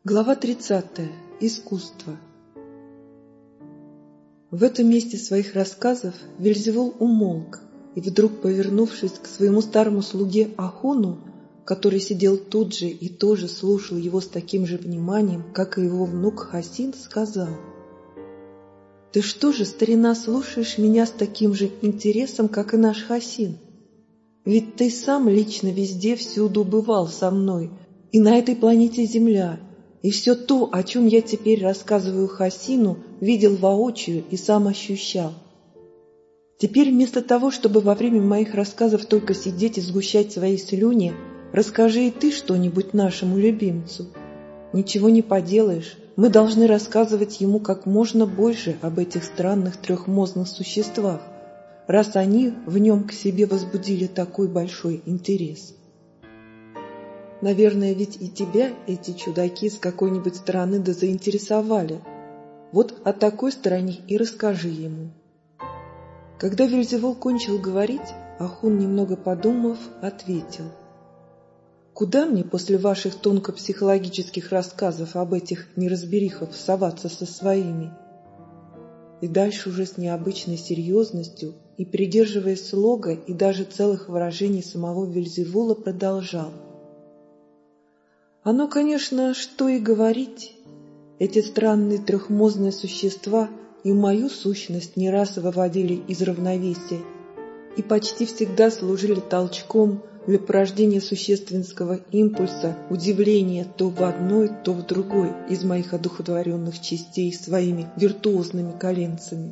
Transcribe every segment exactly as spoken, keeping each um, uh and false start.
Глава тридцатая. Искусство. В этом месте своих рассказов Вельзевул умолк и, вдруг повернувшись к своему старому слуге Ахуну, который сидел тут же и тоже слушал его с таким же вниманием, как и его внук Хасин, сказал: «Ты что же, старина, слушаешь меня с таким же интересом, как и наш Хасин? Ведь ты сам лично везде, всюду бывал со мной, и на этой планете Земля, и все то, о чем я теперь рассказываю Хасину, видел воочию и сам ощущал. Теперь вместо того, чтобы во время моих рассказов только сидеть и сгущать свои слюни, расскажи и ты что-нибудь нашему любимцу. Ничего не поделаешь, мы должны рассказывать ему как можно больше об этих странных трехмозных существах, раз они в нем к себе возбудили такой большой интерес. Наверное, ведь и тебя эти чудаки с какой-нибудь стороны да заинтересовали. Вот о такой стороне и расскажи ему». Когда Вельзевул кончил говорить, Ахун, немного подумав, ответил: «Куда мне после ваших тонко-психологических рассказов об этих неразберихах соваться со своими?» И дальше уже с необычной серьезностью и придерживаясь слога и даже целых выражений самого Вельзевула продолжал: «Оно, конечно, что и говорить. Эти странные трехмозные существа и мою сущность не раз выводили из равновесия и почти всегда служили толчком для порождения существенского импульса, удивления то в одной, то в другой из моих одухотворенных частей своими виртуозными коленцами».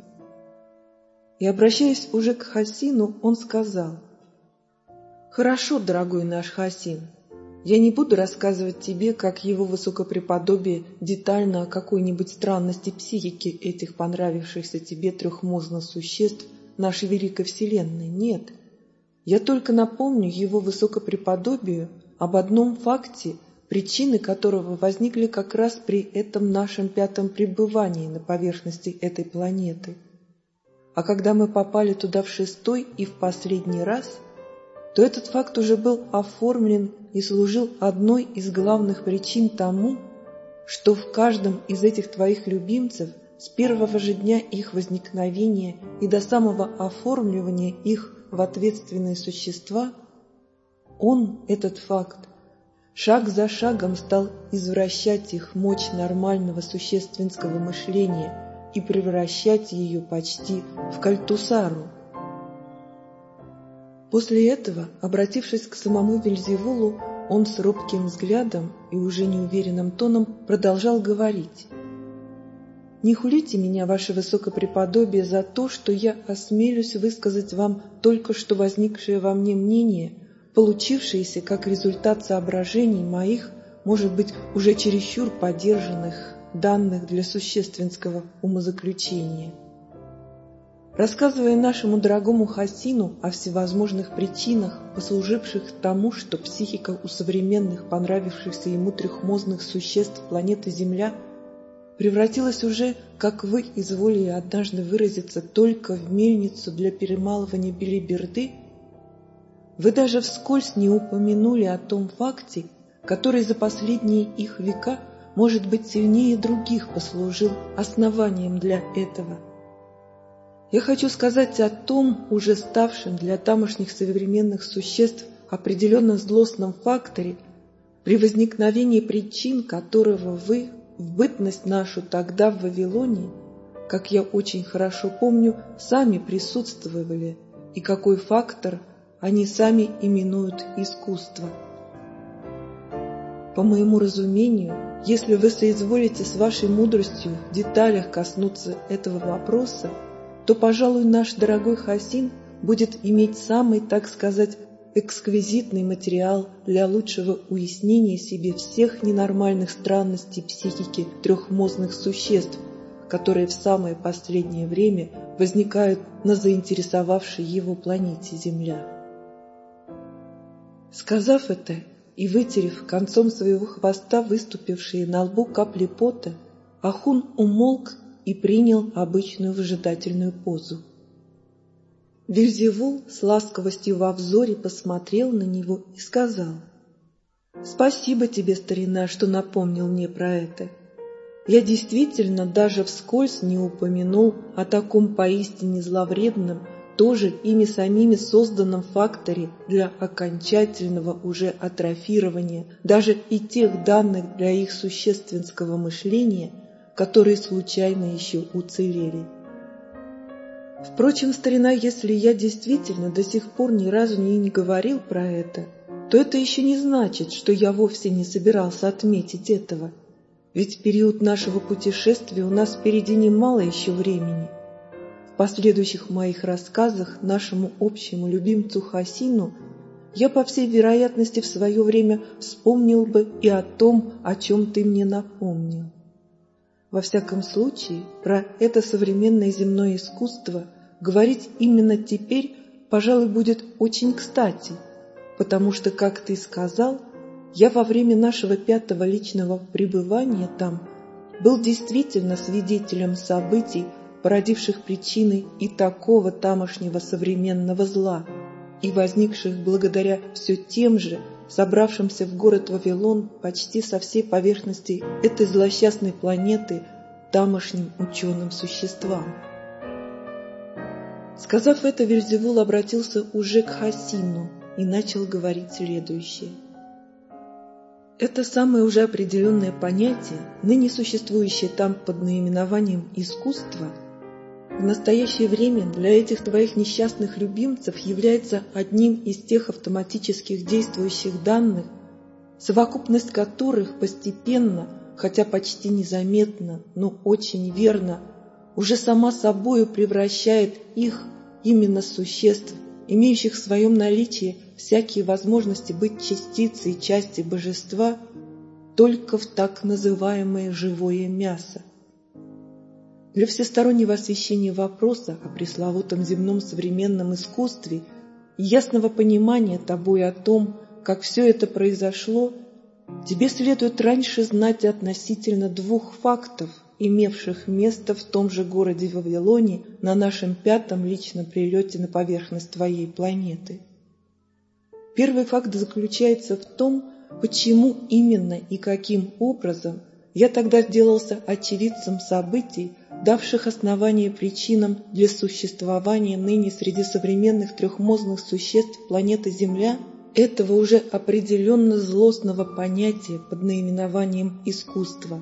И, обращаясь уже к Хасину, он сказал: «Хорошо, дорогой наш Хасин, я не буду рассказывать тебе, как его высокопреподобие, детально о какой-нибудь странности психики этих понравившихся тебе трехмозных существ нашей великой вселенной. Нет, я только напомню его высокопреподобию об одном факте, причины которого возникли как раз при этом нашем пятом пребывании на поверхности этой планеты. А когда мы попали туда в шестой и в последний раз, то этот факт уже был оформлен и служил одной из главных причин тому, что в каждом из этих твоих любимцев с первого же дня их возникновения и до самого оформливания их в ответственные существа, он, этот факт, шаг за шагом стал извращать их мощь нормального существенского мышления и превращать ее почти в кальтусару. После этого, обратившись к самому Вельзевулу, он с робким взглядом и уже неуверенным тоном продолжал говорить: «Не хулите меня, ваше высокопреподобие, за то, что я осмелюсь высказать вам только что возникшее во мне мнение, получившееся как результат соображений моих, может быть, уже чересчур подержанных данных для существенского умозаключения. Рассказывая нашему дорогому Хасину о всевозможных причинах, послуживших тому, что психика у современных понравившихся ему трехмозных существ планеты Земля превратилась уже, как вы изволили однажды выразиться, только в мельницу для перемалывания белиберды, вы даже вскользь не упомянули о том факте, который за последние их века, может быть, сильнее других послужил основанием для этого. Я хочу сказать о том, уже ставшем для тамошних современных существ определенно злостном факторе, при возникновении причин которого вы в бытность нашу тогда в Вавилоне, как я очень хорошо помню, сами присутствовали, и какой фактор они сами именуют искусство. По моему разумению, если вы соизволите с вашей мудростью в деталях коснуться этого вопроса, то, пожалуй, наш дорогой Хасин будет иметь самый, так сказать, эксквизитный материал для лучшего уяснения себе всех ненормальных странностей психики трехмозных существ, которые в самое последнее время возникают на заинтересовавшей его планете Земля». Сказав это и вытерев концом своего хвоста выступившие на лбу капли пота, Ахун умолк и принял обычную выжидательную позу. Вельзевул с ласковостью во взоре посмотрел на него и сказал: Спасибо тебе, старина, что напомнил мне про это. Я действительно даже вскользь не упомянул о таком поистине зловредном, тоже ими самими созданном факторе для окончательного уже атрофирования даже и тех данных для их существенского мышления, которые случайно еще уцелели. Впрочем, старина, если я действительно до сих пор ни разу не, не говорил про это, то это еще не значит, что я вовсе не собирался отметить этого. Ведь в период нашего путешествия у нас впереди немало еще времени. В последующих моих рассказах нашему общему любимцу Хасину я, по всей вероятности, в свое время вспомнил бы и о том, о чем ты мне напомнил. Во всяком случае, про это современное земное искусство говорить именно теперь, пожалуй, будет очень кстати, потому что, как ты сказал, я во время нашего пятого личного пребывания там был действительно свидетелем событий, породивших причиной и такого тамошнего современного зла, и возникших благодаря все тем же, собравшимся в город Вавилон почти со всей поверхности этой злосчастной планеты, тамошним ученым существам. Сказав это, Вельзевул обратился уже к Хасину и начал говорить следующее. Это самое уже определенное понятие, ныне существующее там под наименованием искусство, в настоящее время для этих твоих несчастных любимцев является одним из тех автоматических действующих данных, совокупность которых постепенно, хотя почти незаметно, но очень верно, уже сама собою превращает их, именно существ, имеющих в своем наличии всякие возможности быть частицей и части божества, только в так называемое живое мясо. Для всестороннего освещения вопроса о пресловутом земном современном искусстве и ясного понимания тобой о том, как все это произошло, тебе следует раньше знать относительно двух фактов, имевших место в том же городе Вавилоне на нашем пятом личном прилете на поверхность твоей планеты. Первый факт заключается в том, почему именно и каким образом я тогда сделался очевидцем событий, давших основание причинам для существования ныне среди современных трехмозных существ планеты Земля этого уже определенно злостного понятия под наименованием искусство.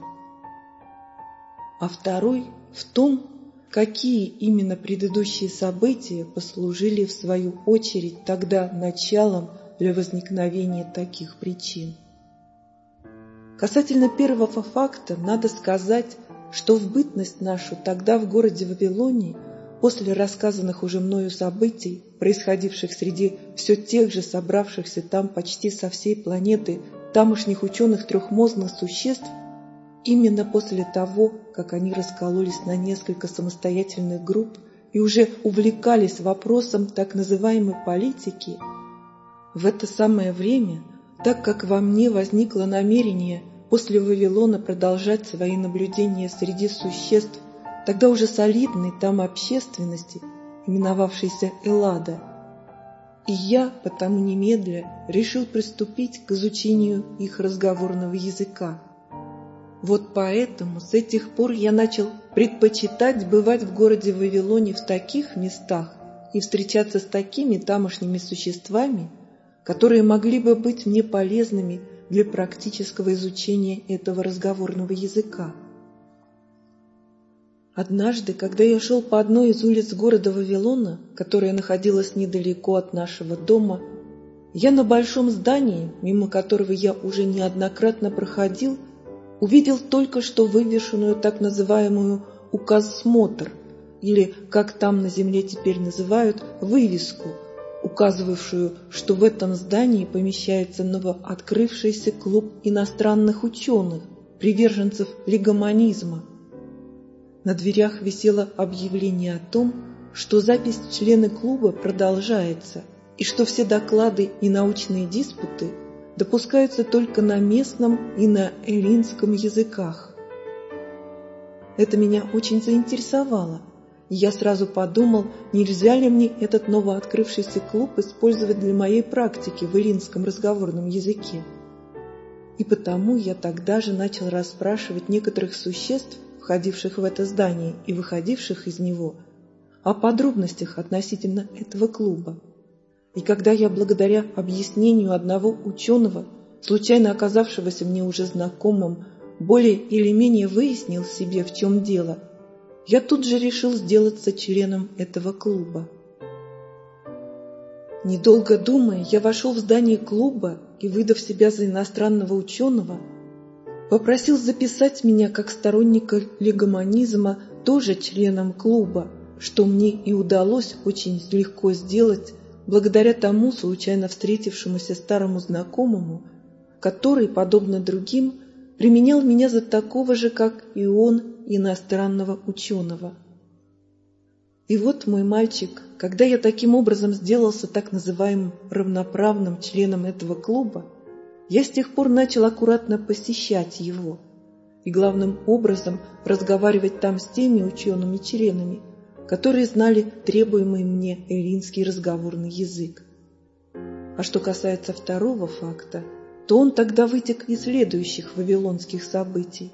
А второй в том, какие именно предыдущие события послужили в свою очередь тогда началом для возникновения таких причин. Касательно первого факта надо сказать, что в бытность нашу тогда в городе Вавилоне, после рассказанных уже мною событий, происходивших среди все тех же собравшихся там почти со всей планеты тамошних ученых трехмозных существ, именно после того, как они раскололись на несколько самостоятельных групп и уже увлекались вопросом так называемой политики, в это самое время, так как во мне возникло намерение после Вавилона продолжать свои наблюдения среди существ тогда уже солидной там общественности, именовавшейся Эллада, и я, потому немедля, решил приступить к изучению их разговорного языка. Вот поэтому с этих пор я начал предпочитать бывать в городе Вавилоне в таких местах и встречаться с такими тамошними существами, которые могли бы быть мне полезными для практического изучения этого разговорного языка. Однажды, когда я шел по одной из улиц города Вавилона, которая находилась недалеко от нашего дома, я на большом здании, мимо которого я уже неоднократно проходил, увидел только что вывешенную так называемую «указ-смотр», или, как там на земле теперь называют, вывеску, указывавшую, что в этом здании помещается новооткрывшийся клуб иностранных ученых, приверженцев лигоманизма. На дверях висело объявление о том, что запись в члены клуба продолжается, и что все доклады и научные диспуты допускаются только на местном и на эллинском языках. Это меня очень заинтересовало, и я сразу подумал, нельзя ли мне этот новооткрывшийся клуб использовать для моей практики в эллинском разговорном языке. И потому я тогда же начал расспрашивать некоторых существ, входивших в это здание и выходивших из него, о подробностях относительно этого клуба. И когда я, благодаря объяснению одного ученого, случайно оказавшегося мне уже знакомым, более или менее выяснил себе, в чем дело, я тут же решил сделаться членом этого клуба. Недолго думая, я вошел в здание клуба и, выдав себя за иностранного ученого, попросил записать меня как сторонника легомонизма тоже членом клуба, что мне и удалось очень легко сделать благодаря тому случайно встретившемуся старому знакомому, который, подобно другим, применял меня за такого же, как и он, иностранного ученого. И вот, мой мальчик, когда я таким образом сделался так называемым равноправным членом этого клуба, я с тех пор начал аккуратно посещать его и главным образом разговаривать там с теми учеными-членами, которые знали требуемый мне эллинский разговорный язык. А что касается второго факта, то он тогда вытек из следующих вавилонских событий.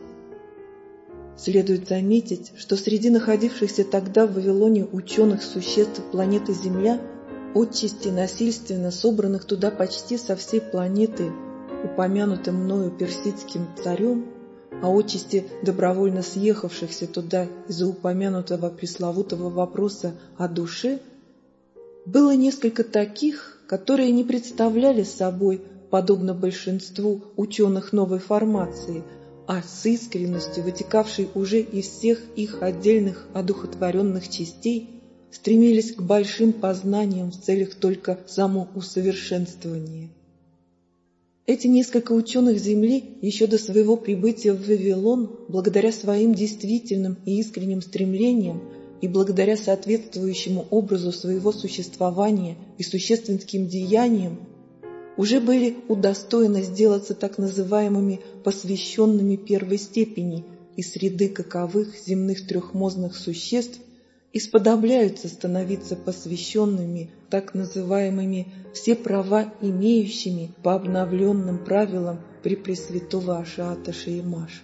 Следует заметить, что среди находившихся тогда в Вавилоне ученых существ планеты Земля, отчасти насильственно собранных туда почти со всей планеты, упомянутым мною персидским царем, а отчасти добровольно съехавшихся туда из-за упомянутого пресловутого вопроса о душе, было несколько таких, которые не представляли собой, подобно большинству ученых новой формации, а с искренностью, вытекавшей уже из всех их отдельных одухотворенных частей, стремились к большим познаниям в целях только самоусовершенствования. Эти несколько ученых Земли еще до своего прибытия в Вавилон, благодаря своим действительным и искренним стремлениям и благодаря соответствующему образу своего существования и существенским деяниям, уже были удостоены сделаться так называемыми посвященными первой степени из среды каковых земных трехмозных существ и сподобляются становиться посвященными так называемыми все права имеющими по обновленным правилам при Пресвятого Ашаата Шеимаш.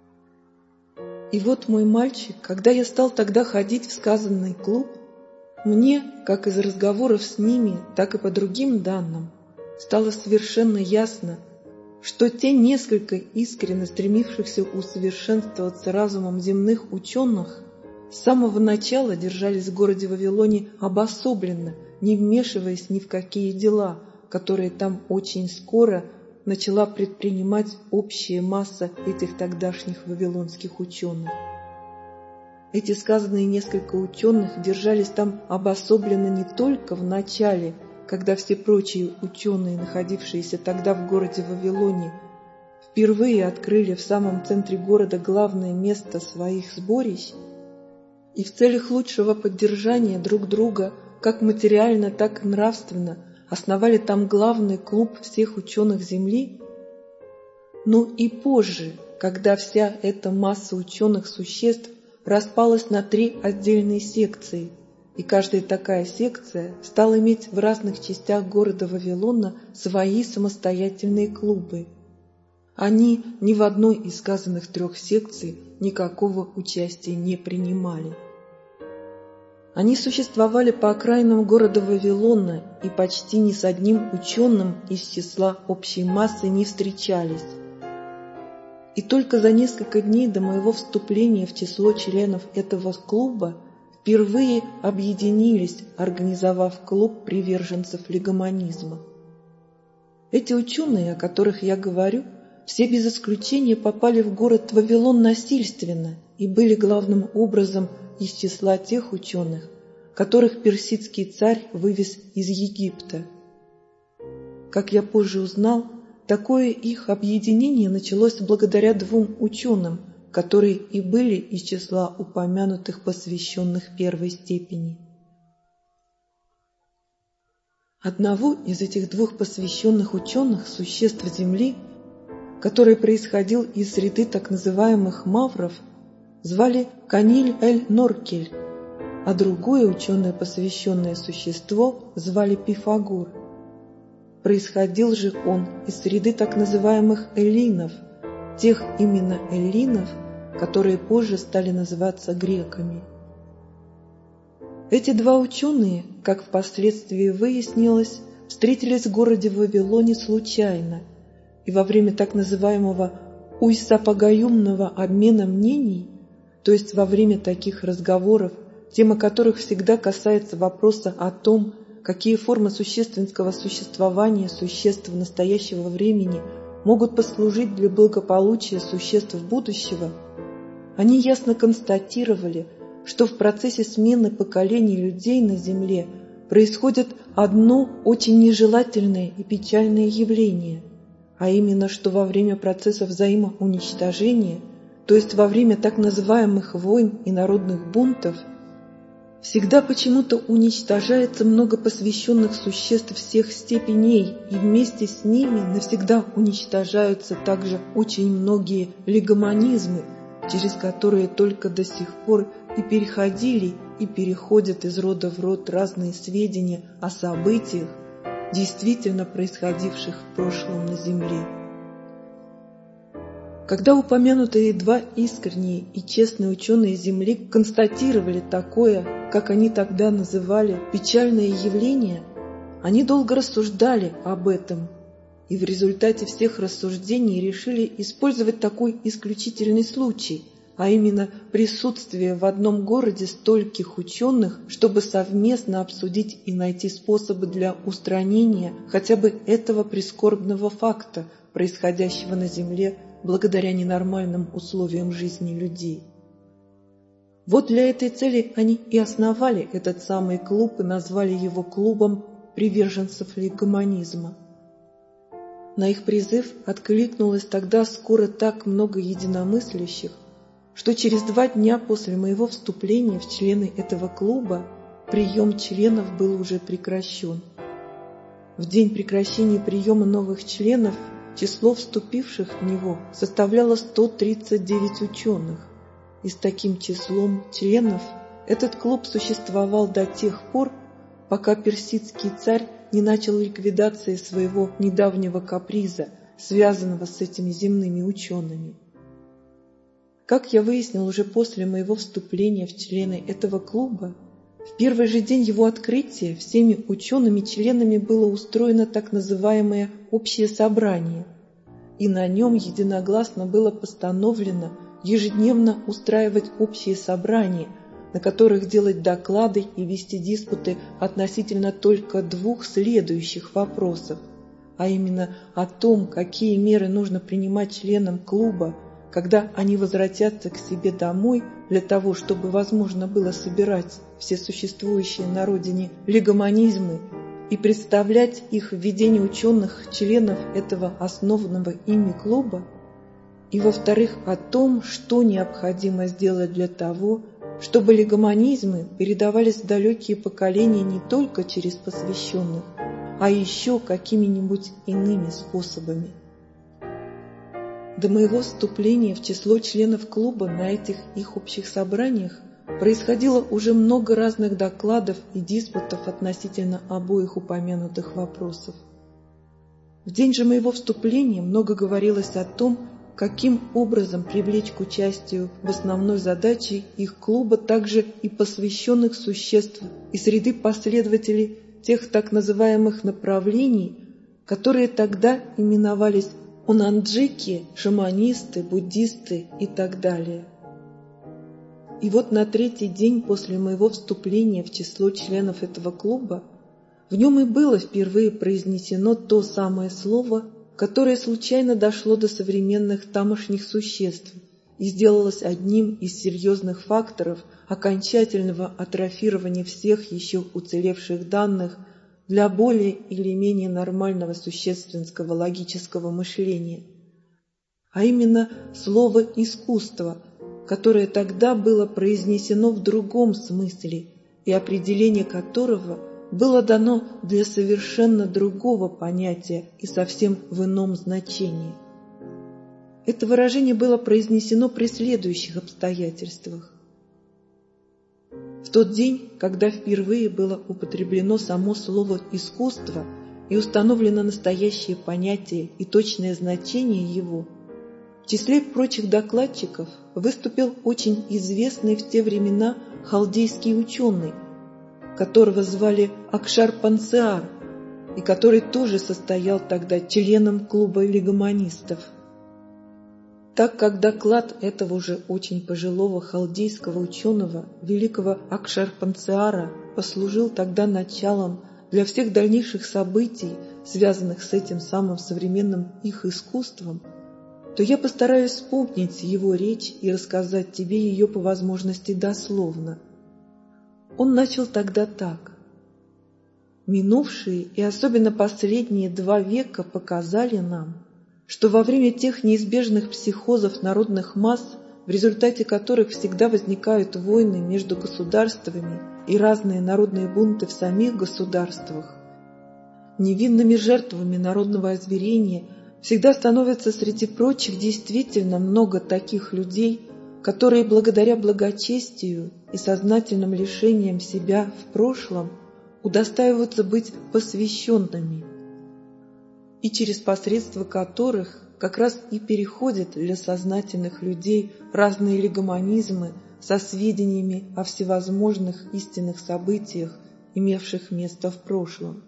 И вот, мой мальчик, когда я стал тогда ходить в сказанный клуб, мне, как из разговоров с ними, так и по другим данным, стало совершенно ясно, что те несколько искренне стремившихся усовершенствоваться разумом земных ученых с самого начала держались в городе Вавилоне обособленно, не вмешиваясь ни в какие дела, которые там очень скоро начала предпринимать общая масса этих тогдашних вавилонских ученых. Эти сказанные несколько ученых держались там обособленно не только в начале, когда все прочие ученые, находившиеся тогда в городе Вавилоне, впервые открыли в самом центре города главное место своих сборищ, и в целях лучшего поддержания друг друга, как материально, так и нравственно, основали там главный клуб всех ученых Земли, но и позже, когда вся эта масса ученых существ распалась на три отдельные секции, и каждая такая секция стала иметь в разных частях города Вавилона свои самостоятельные клубы. Они ни в одной из сказанных трех секций никакого участия не принимали. Они существовали по окраинам города Вавилона и почти ни с одним ученым из числа общей массы не встречались. И только за несколько дней до моего вступления в число членов этого клуба впервые объединились, организовав клуб приверженцев легомонизма. Эти ученые, о которых я говорю, все без исключения попали в город Вавилон насильственно и были главным образом из числа тех ученых, которых персидский царь вывез из Египта. Как я позже узнал, такое их объединение началось благодаря двум ученым, которые и были из числа упомянутых посвященных первой степени. Одного из этих двух посвященных ученых существ Земли, который происходил из среды так называемых мавров, звали Каниль-эль-Норкель, а другое ученое посвященное существо звали Пифагор. Происходил же он из среды так называемых эллинов, тех именно эллинов, которые позже стали называться греками. Эти два ученые, как впоследствии выяснилось, встретились в городе Вавилоне случайно, и во время так называемого уйсапагаюмного обмена мнений, то есть во время таких разговоров, тема которых всегда касается вопроса о том, какие формы существенного существования существ настоящего времени могут послужить для благополучия существ будущего, они ясно констатировали, что в процессе смены поколений людей на Земле происходит одно очень нежелательное и печальное явление, а именно, что во время процесса взаимоуничтожения, то есть во время так называемых войн и народных бунтов, всегда почему-то уничтожается много посвященных существ всех степеней, и вместе с ними навсегда уничтожаются также очень многие легомонизмы, через которые только до сих пор и переходили, и переходят из рода в род разные сведения о событиях, действительно происходивших в прошлом на Земле. Когда упомянутые два искренние и честные ученые Земли констатировали такое, как они тогда называли, печальное явление, они долго рассуждали об этом, и в результате всех рассуждений решили использовать такой исключительный случай, а именно присутствие в одном городе стольких ученых, чтобы совместно обсудить и найти способы для устранения хотя бы этого прискорбного факта, происходящего на Земле благодаря ненормальным условиям жизни людей. Вот для этой цели они и основали этот самый клуб и назвали его клубом приверженцев легомонизма. На их призыв откликнулось тогда скоро так много единомыслящих, что через два дня после моего вступления в члены этого клуба прием членов был уже прекращен. В день прекращения приема новых членов число вступивших в него составляло сто тридцать девять ученых, и с таким числом членов этот клуб существовал до тех пор, пока персидский царь не начал ликвидации своего недавнего каприза, связанного с этими земными учеными. Как я выяснил уже после моего вступления в члены этого клуба, в первый же день его открытия всеми учеными-членами было устроено так называемое «общее собрание», и на нем единогласно было постановлено ежедневно устраивать общие собрания, на которых делать доклады и вести диспуты относительно только двух следующих вопросов, а именно о том, какие меры нужно принимать членам клуба, когда они возвратятся к себе домой для того, чтобы возможно было собирать все существующие на родине легомонизмы и представлять их в видении ученых членов этого основанного ими клуба, и, во-вторых, о том, что необходимо сделать для того, чтобы легомонизмы передавались в далекие поколения не только через посвященных, а еще какими-нибудь иными способами. До моего вступления в число членов клуба на этих их общих собраниях происходило уже много разных докладов и диспутов относительно обоих упомянутых вопросов. В день же моего вступления много говорилось о том, каким образом привлечь к участию в основной задаче их клуба также и посвященных существ и среды последователей тех так называемых направлений, которые тогда именовались унанджики, шаманисты, буддисты и так далее. И вот на третий день после моего вступления в число членов этого клуба в нем и было впервые произнесено то самое слово, которое случайно дошло до современных тамошних существ и сделалось одним из серьезных факторов окончательного атрофирования всех еще уцелевших данных для более или менее нормального существенского логического мышления, а именно слово «искусство», которое тогда было произнесено в другом смысле и определение которого было дано для совершенно другого понятия и совсем в ином значении. Это выражение было произнесено при следующих обстоятельствах. В тот день, когда впервые было употреблено само слово «искусство», и установлено настоящее понятие и точное значение его, в числе прочих докладчиков выступил очень известный в те времена халдейский ученый, которого звали Акшар-Пансеар, и который тоже состоял тогда членом клуба легомонистов. Так как доклад этого уже очень пожилого халдейского ученого, великого Акшар-Пансеара, послужил тогда началом для всех дальнейших событий, связанных с этим самым современным их искусством, то я постараюсь вспомнить его речь и рассказать тебе ее по возможности дословно. Он начал тогда так. Минувшие и особенно последние два века показали нам, что во время тех неизбежных психозов народных масс, в результате которых всегда возникают войны между государствами и разные народные бунты в самих государствах, невинными жертвами народного озверения всегда становится среди прочих действительно много таких людей, которые благодаря благочестию и сознательным лишениям себя в прошлом удостаиваются быть посвященными, и через посредство которых как раз и переходят для сознательных людей разные легомонизмы со сведениями о всевозможных истинных событиях, имевших место в прошлом.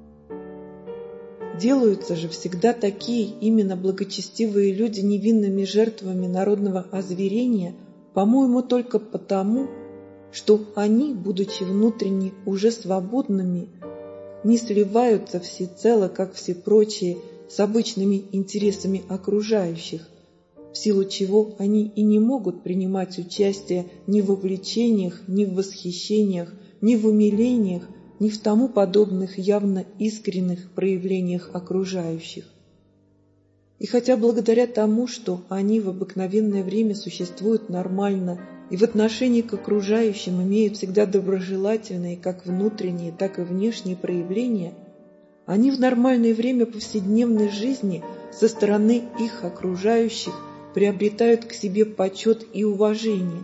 Делаются же всегда такие именно благочестивые люди невинными жертвами народного озверения, по-моему, только потому, что они, будучи внутренне уже свободными, не сливаются всецело, как все прочие, с обычными интересами окружающих, в силу чего они и не могут принимать участие ни в увлечениях, ни в восхищениях, ни в умилениях, ни в тому подобных явно искренних проявлениях окружающих. И хотя благодаря тому, что они в обыкновенное время существуют нормально и в отношении к окружающим имеют всегда доброжелательные как внутренние, так и внешние проявления, они в нормальное время повседневной жизни со стороны их окружающих приобретают к себе почет и уважение.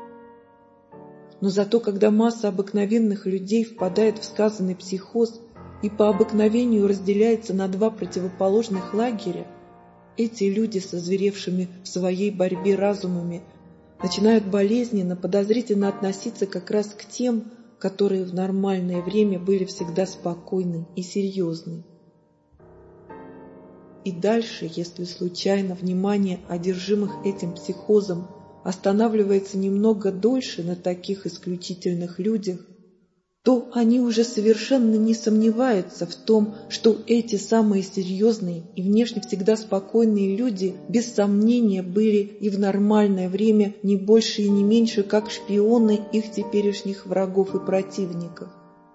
Но зато, когда масса обыкновенных людей впадает в сказанный психоз и по обыкновению разделяется на два противоположных лагеря, эти люди с озверевшими в своей борьбе разумами начинают болезненно, подозрительно относиться как раз к тем, которые в нормальное время были всегда спокойны и серьезны. И дальше, если случайно внимание одержимых этим психозом останавливается немного дольше на таких исключительных людях, то они уже совершенно не сомневаются в том, что эти самые серьезные и внешне всегда спокойные люди без сомнения были и в нормальное время не больше и не меньше, как шпионы их теперешних врагов и противников.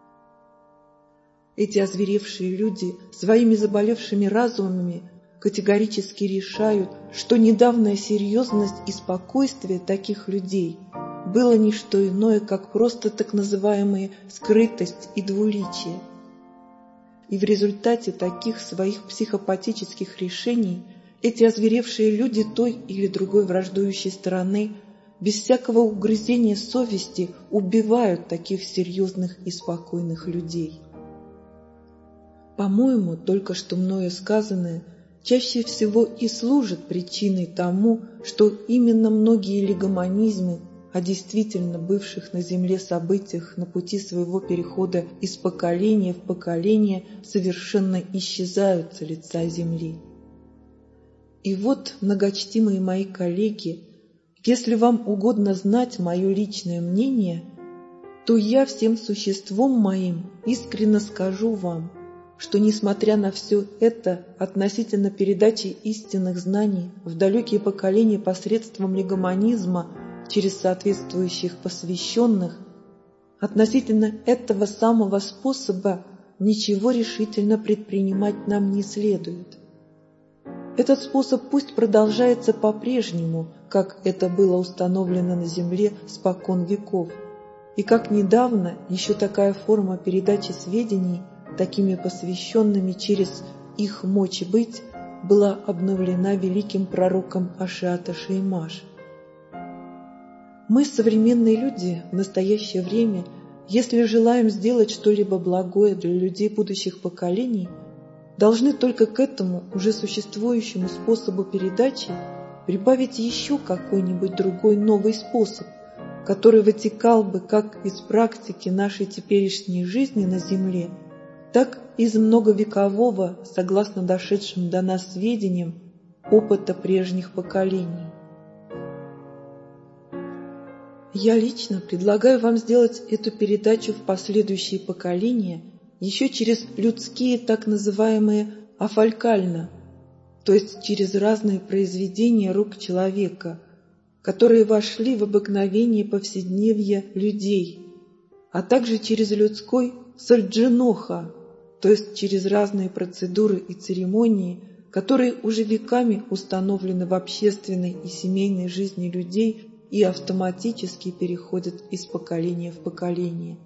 Эти озверевшие люди своими заболевшими разумами категорически решают, что недавняя серьезность и спокойствие таких людей было не что иное, как просто так называемые скрытость и двуличие. И в результате таких своих психопатических решений эти озверевшие люди той или другой враждующей стороны без всякого угрызения совести убивают таких серьезных и спокойных людей. По-моему, только что мною сказанное чаще всего и служит причиной тому, что именно многие легомонизмы о действительно бывших на земле событиях на пути своего перехода из поколения в поколение совершенно исчезают с лица земли. И вот, многочтимые мои коллеги, если вам угодно знать мое личное мнение, то я всем существом моим искренне скажу вам, что, несмотря на все это, относительно передачи истинных знаний в далекие поколения посредством легомонизма через соответствующих посвященных, относительно этого самого способа ничего решительно предпринимать нам не следует. Этот способ пусть продолжается по-прежнему, как это было установлено на земле спокон веков, и как недавно еще такая форма передачи сведений такими посвященными через их мочь быть была обновлена великим пророком Ашиата Шеймаш. Мы, современные люди, в настоящее время, если желаем сделать что-либо благое для людей будущих поколений, должны только к этому уже существующему способу передачи прибавить еще какой-нибудь другой новый способ, который вытекал бы как из практики нашей теперешней жизни на Земле, так и из многовекового, согласно дошедшим до нас сведениям, опыта прежних поколений. Я лично предлагаю вам сделать эту передачу в последующие поколения еще через людские так называемые афалькально, то есть через разные произведения рук человека, которые вошли в обыкновение повседневья людей, а также через людской сольджиноха, то есть через разные процедуры и церемонии, которые уже веками установлены в общественной и семейной жизни людей и автоматически переходят из поколения в поколение.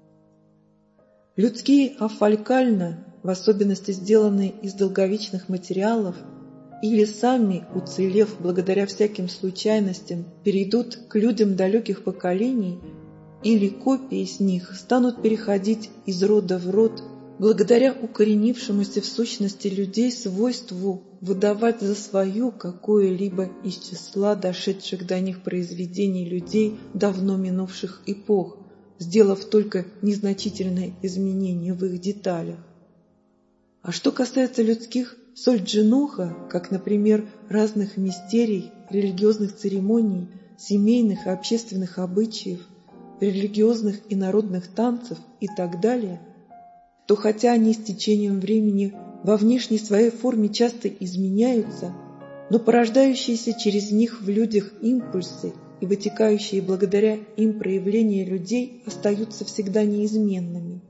Людские афалькально, в особенности сделанные из долговечных материалов, или сами, уцелев благодаря всяким случайностям, перейдут к людям далеких поколений, или копии с них станут переходить из рода в род, благодаря укоренившемуся в сущности людей свойству выдавать за свое какое-либо из числа дошедших до них произведений людей давно минувших эпох, сделав только незначительные изменения в их деталях. А что касается людских сольджиноха, как, например, разных мистерий, религиозных церемоний, семейных и общественных обычаев, религиозных и народных танцев и так далее, то хотя они с течением времени во внешней своей форме часто изменяются, но порождающиеся через них в людях импульсы и вытекающие благодаря им проявления людей остаются всегда неизменными.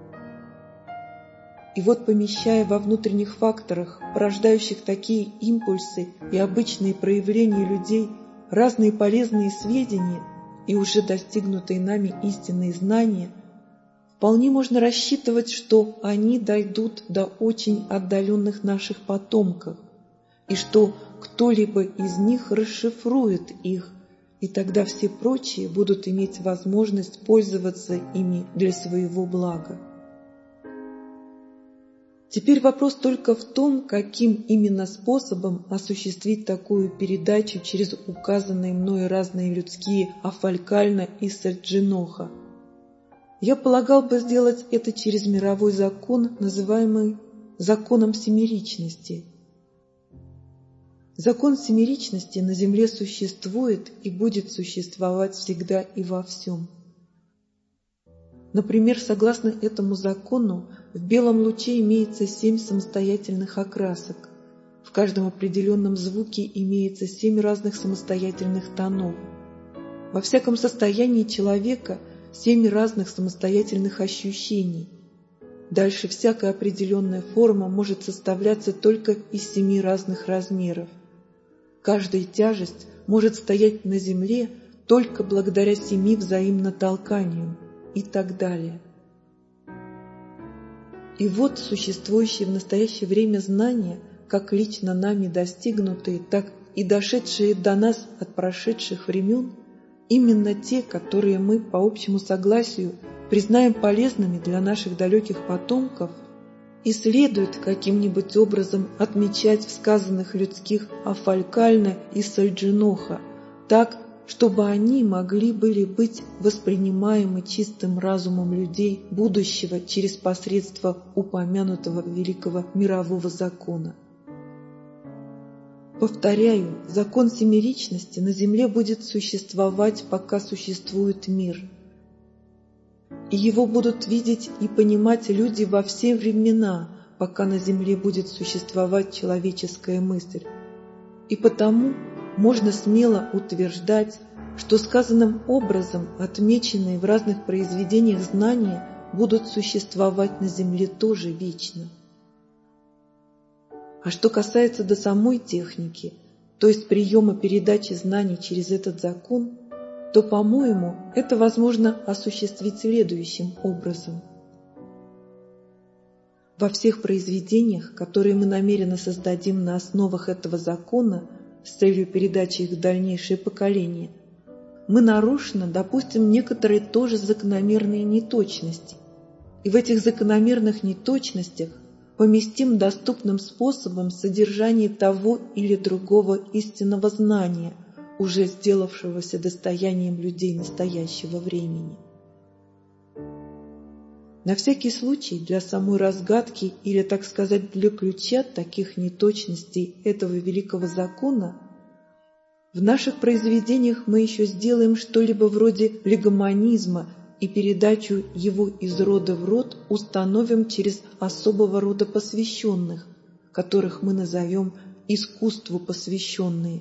И вот, помещая во внутренних факторах, порождающих такие импульсы и обычные проявления людей, разные полезные сведения и уже достигнутые нами истинные знания, вполне можно рассчитывать, что они дойдут до очень отдаленных наших потомков, и что кто-либо из них расшифрует их, и тогда все прочие будут иметь возможность пользоваться ими для своего блага. Теперь вопрос только в том, каким именно способом осуществить такую передачу через указанные мною разные людские афалькально и сольджиноха. Я полагал бы сделать это через мировой закон, называемый законом семеричности. Закон семеричности на Земле существует и будет существовать всегда и во всем. Например, согласно этому закону, в белом луче имеется семь самостоятельных окрасок. В каждом определенном звуке имеется семь разных самостоятельных тонов. Во всяком состоянии человека семь разных самостоятельных ощущений. Дальше всякая определенная форма может составляться только из семи разных размеров. Каждая тяжесть может стоять на земле только благодаря семи взаимно толканиям и так далее. И вот существующие в настоящее время знания, как лично нами достигнутые, так и дошедшие до нас от прошедших времен, именно те, которые мы по общему согласию признаем полезными для наших далеких потомков, и следует каким-нибудь образом отмечать в сказанных людских афалькально и сольджиноха, так, чтобы они могли были быть воспринимаемы чистым разумом людей будущего через посредство упомянутого великого мирового закона. Повторяю, закон семеричности на Земле будет существовать, пока существует мир. И его будут видеть и понимать люди во все времена, пока на Земле будет существовать человеческая мысль. И потому можно смело утверждать, что сказанным образом отмеченные в разных произведениях знания будут существовать на Земле тоже вечно. А что касается до самой техники, то есть приема передачи знаний через этот закон, то, по-моему, это возможно осуществить следующим образом. Во всех произведениях, которые мы намеренно создадим на основах этого закона с целью передачи их в дальнейшие поколения, мы нарочно допустим некоторые тоже закономерные неточности. И в этих закономерных неточностях поместим доступным способом содержание того или другого истинного знания, уже сделавшегося достоянием людей настоящего времени. На всякий случай для самой разгадки или, так сказать, для ключа таких неточностей этого великого закона в наших произведениях мы еще сделаем что-либо вроде легомонизма и передачу его из рода в род установим через особого рода посвященных, которых мы назовем искусству посвященные.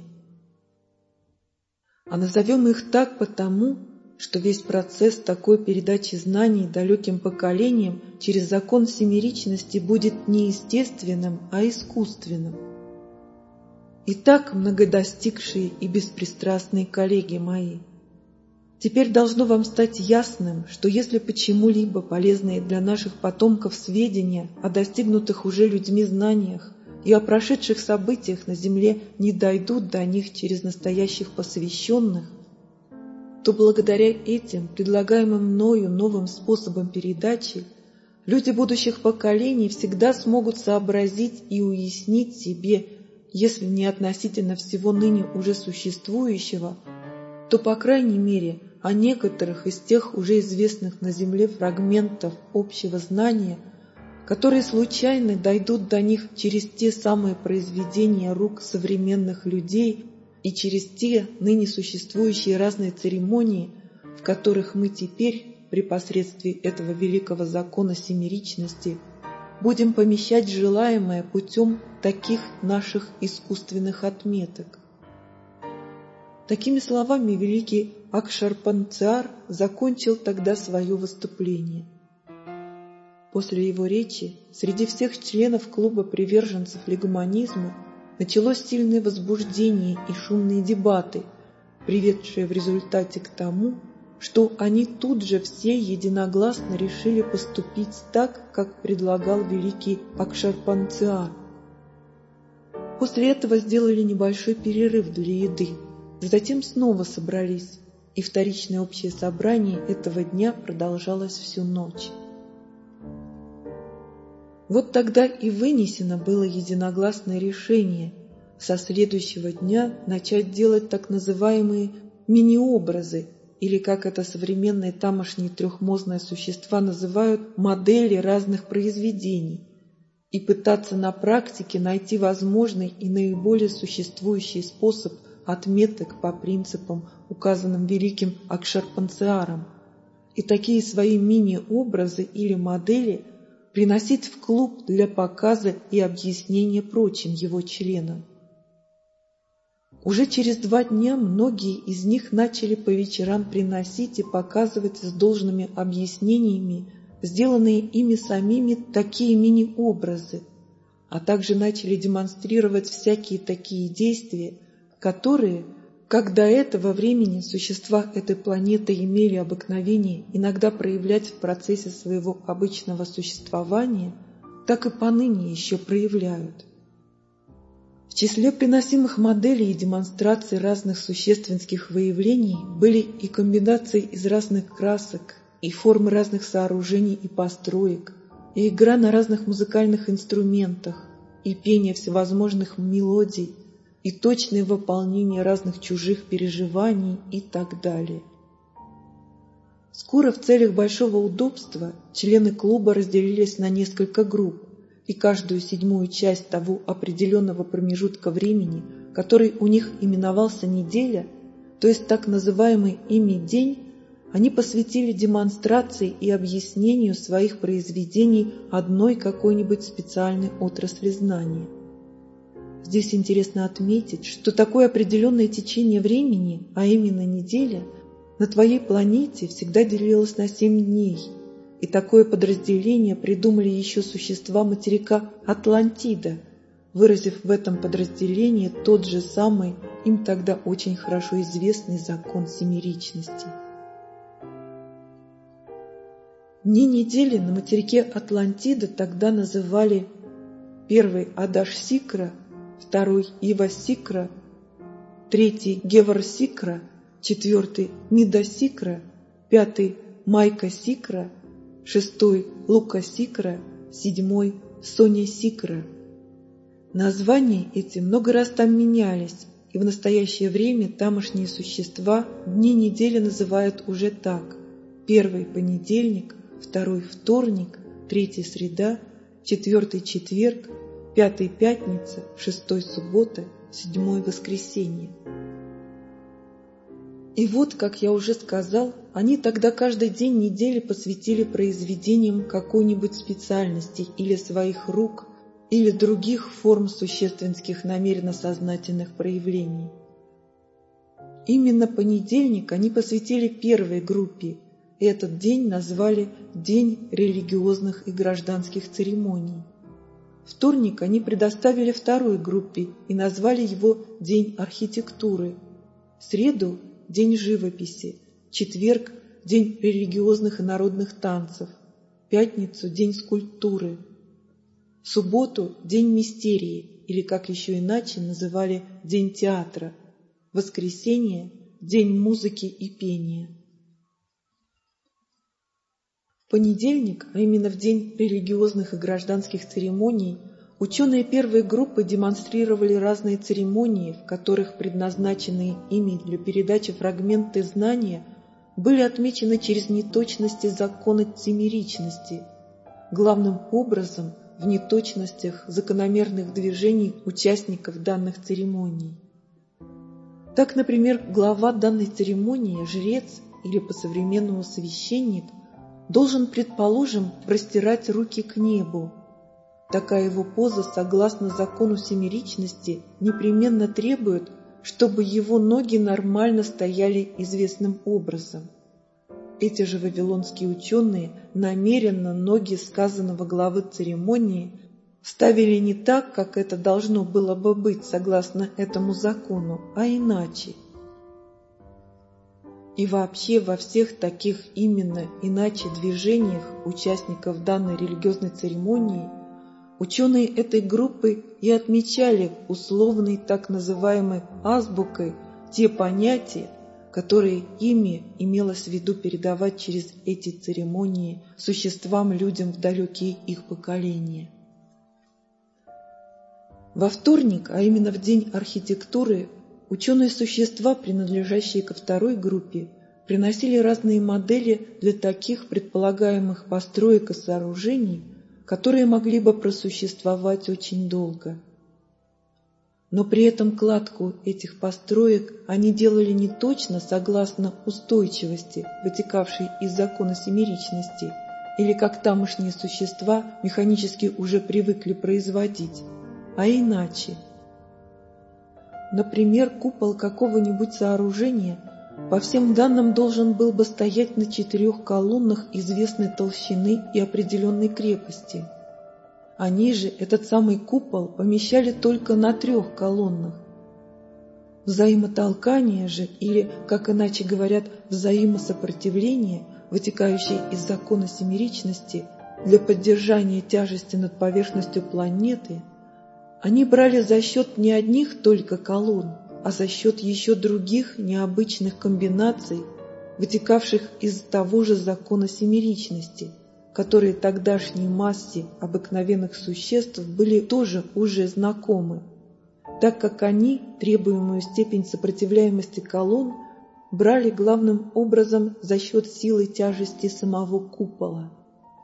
А назовем их так потому, что весь процесс такой передачи знаний далеким поколениям через закон семеричности будет не естественным, а искусственным. Итак, многодостигшие и беспристрастные коллеги мои, теперь должно вам стать ясным, что если почему-либо полезные для наших потомков сведения о достигнутых уже людьми знаниях и о прошедших событиях на земле не дойдут до них через настоящих посвященных, то благодаря этим предлагаемым мною новым способам передачи люди будущих поколений всегда смогут сообразить и уяснить себе, если не относительно всего ныне уже существующего, то, по крайней мере, о некоторых из тех уже известных на земле фрагментов общего знания, которые случайно дойдут до них через те самые произведения рук современных людей и через те ныне существующие разные церемонии, в которых мы теперь, при посредстве этого великого закона семеричности, будем помещать желаемое путем таких наших искусственных отметок. Такими словами великий Акшарпанциар закончил тогда свое выступление. После его речи среди всех членов клуба приверженцев легомонизма началось сильное возбуждение и шумные дебаты, приведшие в результате к тому, что они тут же все единогласно решили поступить так, как предлагал великий Акшарпанциар. После этого сделали небольшой перерыв для еды, затем снова собрались, и вторичное общее собрание этого дня продолжалось всю ночь. Вот тогда и вынесено было единогласное решение со следующего дня начать делать так называемые мини-образы, или, как это современные тамошние трехмозные существа называют, модели разных произведений, и пытаться на практике найти возможный и наиболее существующий способ отметок по принципам, указанным великим Акшарпанциаром, и такие свои мини-образы или модели приносить в клуб для показа и объяснения прочим его членам. Уже через два дня многие из них начали по вечерам приносить и показывать с должными объяснениями сделанные ими самими такие мини-образы, а также начали демонстрировать всякие такие действия, которые, как до этого времени существа этой планеты имели обыкновение иногда проявлять в процессе своего обычного существования, так и поныне еще проявляют. В числе приносимых моделей и демонстраций разных существенских выявлений были и комбинации из разных красок, и формы разных сооружений и построек, и игра на разных музыкальных инструментах, и пение всевозможных мелодий, и точное выполнение разных чужих переживаний и так далее. Скоро в целях большого удобства члены клуба разделились на несколько групп, и каждую седьмую часть того определенного промежутка времени, который у них именовался неделя, то есть так называемый ими день, они посвятили демонстрации и объяснению своих произведений одной какой-нибудь специальной отрасли знания. Здесь интересно отметить, что такое определенное течение времени, а именно неделя, на твоей планете всегда делилось на семь дней, и такое подразделение придумали еще существа материка Атлантида, выразив в этом подразделении тот же самый, им тогда очень хорошо известный закон семеричности. Дни недели на материке Атлантида тогда называли первый Адаш-Сикра, второй Ива-Сикра, третий Гевар-Сикра, четвертый Мида-Сикра, пятый Майка-Сикра, шестой Лука-Сикра, седьмой Соня Сикра. Названия эти много раз там менялись, и в настоящее время тамошние существа дни недели называют уже так: первый понедельник, второй вторник, третий среда, четвертый четверг, пятый пятница, шестой суббота, седьмой воскресенье. И вот, как я уже сказал, они тогда каждый день недели посвятили произведениям какой-нибудь специальности или своих рук, или других форм существенских намеренно-сознательных проявлений. Именно понедельник они посвятили первой группе, и этот день назвали «День религиозных и гражданских церемоний». Вторник они предоставили второй группе и назвали его «День архитектуры», среду – День живописи, четверг – День религиозных и народных танцев, пятницу – День скульптуры, субботу – День мистерии, или, как еще иначе называли, День театра, воскресенье – День музыки и пения. В понедельник, а именно в День религиозных и гражданских церемоний, ученые первой группы демонстрировали разные церемонии, в которых предназначенные ими для передачи фрагменты знания были отмечены через неточности закона семеричности, главным образом в неточностях закономерных движений участников данных церемоний. Так, например, глава данной церемонии, жрец или по-современному священник, должен, предположим, простирать руки к небу. Такая его поза, согласно закону семеричности, непременно требует, чтобы его ноги нормально стояли известным образом. Эти же вавилонские ученые намеренно ноги сказанного главы церемонии ставили не так, как это должно было бы быть согласно этому закону, а иначе. И вообще во всех таких именно иначе движениях участников данной религиозной церемонии ученые этой группы и отмечали условной так называемой азбукой те понятия, которые ими имелось в виду передавать через эти церемонии существам-людям в далекие их поколения. Во вторник, а именно в День архитектуры, ученые существа, принадлежащие ко второй группе, приносили разные модели для таких предполагаемых построек и сооружений, которые могли бы просуществовать очень долго. Но при этом кладку этих построек они делали не точно согласно устойчивости, вытекавшей из закона семеричности, или как тамошние существа механически уже привыкли производить, а иначе. Например, купол какого-нибудь сооружения по всем данным должен был бы стоять на четырех колоннах известной толщины и определенной крепости. Они же этот самый купол помещали только на трех колоннах. Взаимотолкание же, или, как иначе говорят, взаимосопротивление, вытекающее из закона семеричности, для поддержания тяжести над поверхностью планеты, они брали за счет не одних только колонн, а за счет еще других необычных комбинаций, вытекавших из того же закона семеричности, которые тогдашней массе обыкновенных существ были тоже уже знакомы, так как они требуемую степень сопротивляемости колонн брали главным образом за счет силы тяжести самого купола.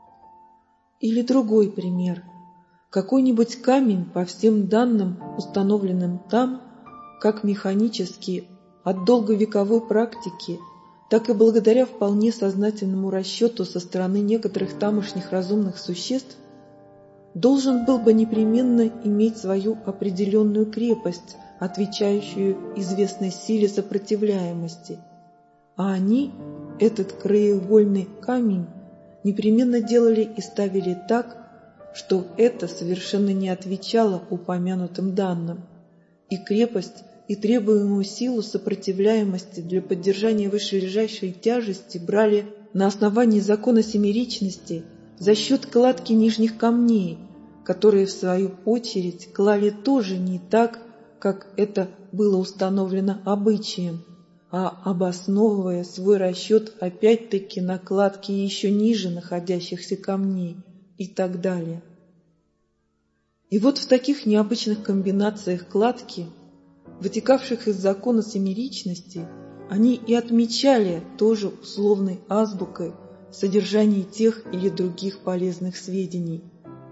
Или другой пример. Какой-нибудь камень, по всем данным, установленным там, как механически, от долговековой практики, так и благодаря вполне сознательному расчету со стороны некоторых тамошних разумных существ, должен был бы непременно иметь свою определенную крепость, отвечающую известной силе сопротивляемости. А они, этот краеугольный камень, непременно делали и ставили так, что это совершенно не отвечало упомянутым данным, и крепость, и требуемую силу сопротивляемости для поддержания вышележащей тяжести брали на основании закона семеричности за счет кладки нижних камней, которые, в свою очередь, клали тоже не так, как это было установлено обычаем, а обосновывая свой расчет опять-таки на кладке еще ниже находящихся камней и так далее. И вот в таких необычных комбинациях кладки, вытекавших из закона семеричности, они и отмечали тоже условной азбукой содержание тех или других полезных сведений.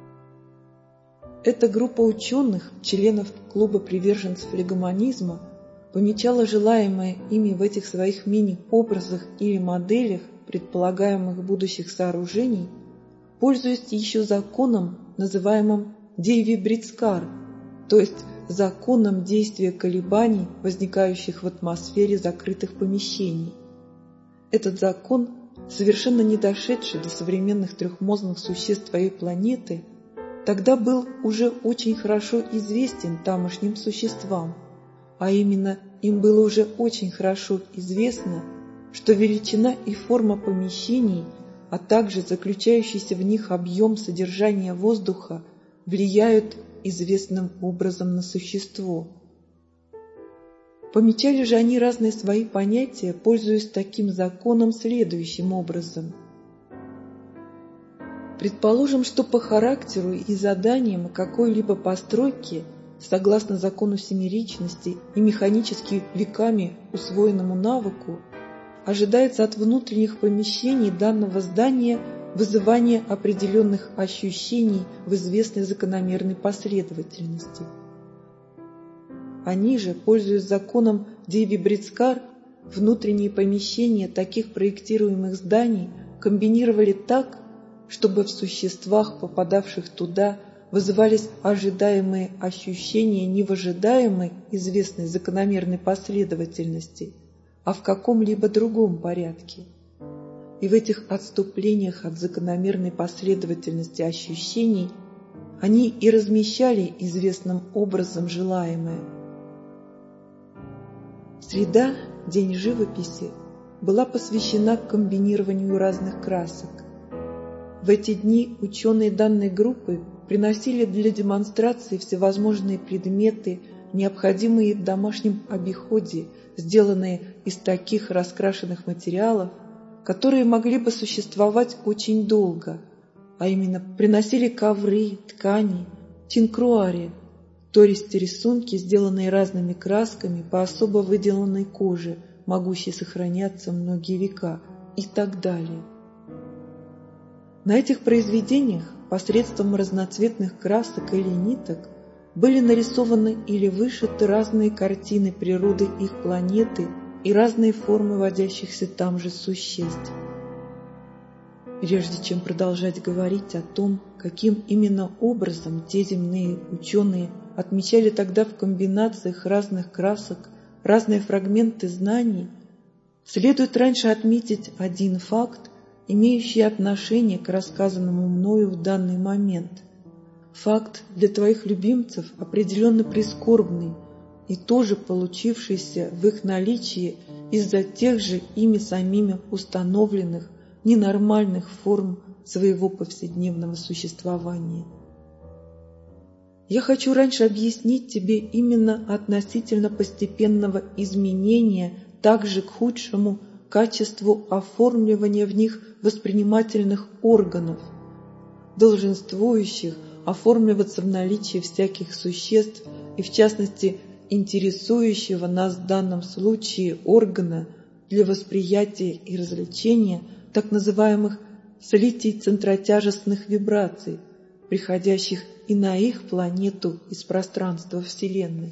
Эта группа ученых, членов клуба приверженцев легомонизма, помечала желаемое ими в этих своих мини-образах или моделях предполагаемых будущих сооружений, пользуясь еще законом, называемым Дейви-Брицкар, то есть законом действия колебаний, возникающих в атмосфере закрытых помещений. Этот закон, совершенно не дошедший до современных трехмозных существ своей планеты, тогда был уже очень хорошо известен тамошним существам, а именно им было уже очень хорошо известно, что величина и форма помещений, а также заключающийся в них объем содержания воздуха влияют известным образом на существо. Помечали же они разные свои понятия, пользуясь таким законом следующим образом. Предположим, что по характеру и заданиям какой-либо постройки, согласно закону семеричности и механически веками усвоенному навыку, ожидается от внутренних помещений данного здания вызывание определенных ощущений в известной закономерной последовательности. Они же, пользуясь законом Дейви-Брицкар, внутренние помещения таких проектируемых зданий комбинировали так, чтобы в существах, попадавших туда, вызывались ожидаемые ощущения не в ожидаемой известной закономерной последовательности, а в каком-либо другом порядке. И в этих отступлениях от закономерной последовательности ощущений они и размещали известным образом желаемое. Среда, день живописи, была посвящена комбинированию разных красок. В эти дни ученые данной группы приносили для демонстрации всевозможные предметы, необходимые в домашнем обиходе, сделанные из таких раскрашенных материалов, которые могли бы существовать очень долго, а именно приносили ковры, ткани, тинкруари, то есть рисунки, сделанные разными красками по особо выделанной коже, могущей сохраняться многие века, и так далее. На этих произведениях посредством разноцветных красок или ниток были нарисованы или вышиты разные картины природы их планеты и разные формы водящихся там же существ. Прежде чем продолжать говорить о том, каким именно образом те земные ученые отмечали тогда в комбинациях разных красок разные фрагменты знаний, следует раньше отметить один факт, имеющий отношение к рассказанному мною в данный момент. Факт для твоих любимцев определенно прискорбный и тоже получившийся в их наличии из-за тех же ими самими установленных ненормальных форм своего повседневного существования. Я хочу раньше объяснить тебе именно относительно постепенного изменения также к худшему качеству оформливания в них воспринимательных органов, долженствующих оформливаться в наличии всяких существ и, в частности, интересующего нас в данном случае органа для восприятия и развлечения так называемых слитий центротяжестных вибраций, приходящих и на их планету из пространства Вселенной.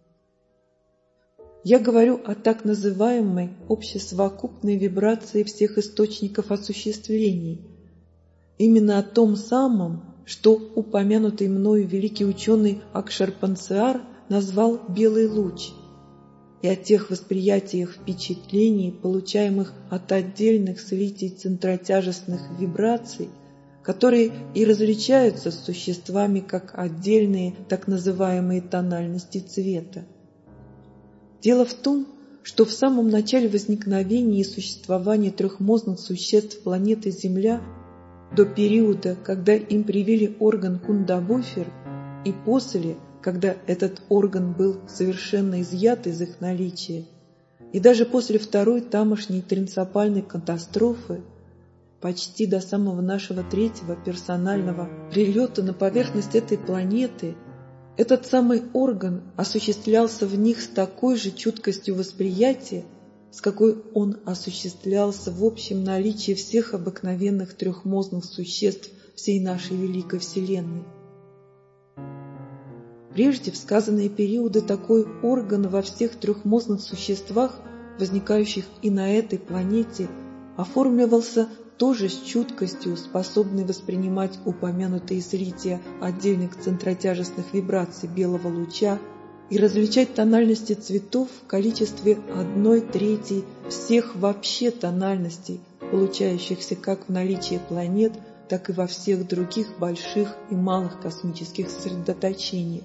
Я говорю о так называемой общесовокупной вибрации всех источников осуществлений, именно о том самом, что упомянутый мною великий ученый Акшарпансиар назвал «белый луч», и о тех восприятиях впечатлений, получаемых от отдельных слитий центротяжестных вибраций, которые и различаются с существами как отдельные так называемые тональности цвета. Дело в том, что в самом начале возникновения и существования трехмозных существ планеты Земля до периода, когда им привили орган Кундабуфер, и после, когда этот орган был совершенно изъят из их наличия, и даже после второй тамошней тринципальной катастрофы, почти до самого нашего третьего персонального прилета на поверхность этой планеты, этот самый орган осуществлялся в них с такой же чуткостью восприятия, с какой он осуществлялся в общем наличии всех обыкновенных трехмозных существ всей нашей великой Вселенной. Прежде в сказанные периоды такой орган во всех трехмозных существах, возникающих и на этой планете, оформливался тоже с чуткостью, способной воспринимать упомянутые слития отдельных центротяжестных вибраций белого луча и различать тональности цветов в количестве одной трети всех вообще тональностей, получающихся как в наличии планет, так и во всех других больших и малых космических сосредоточениях.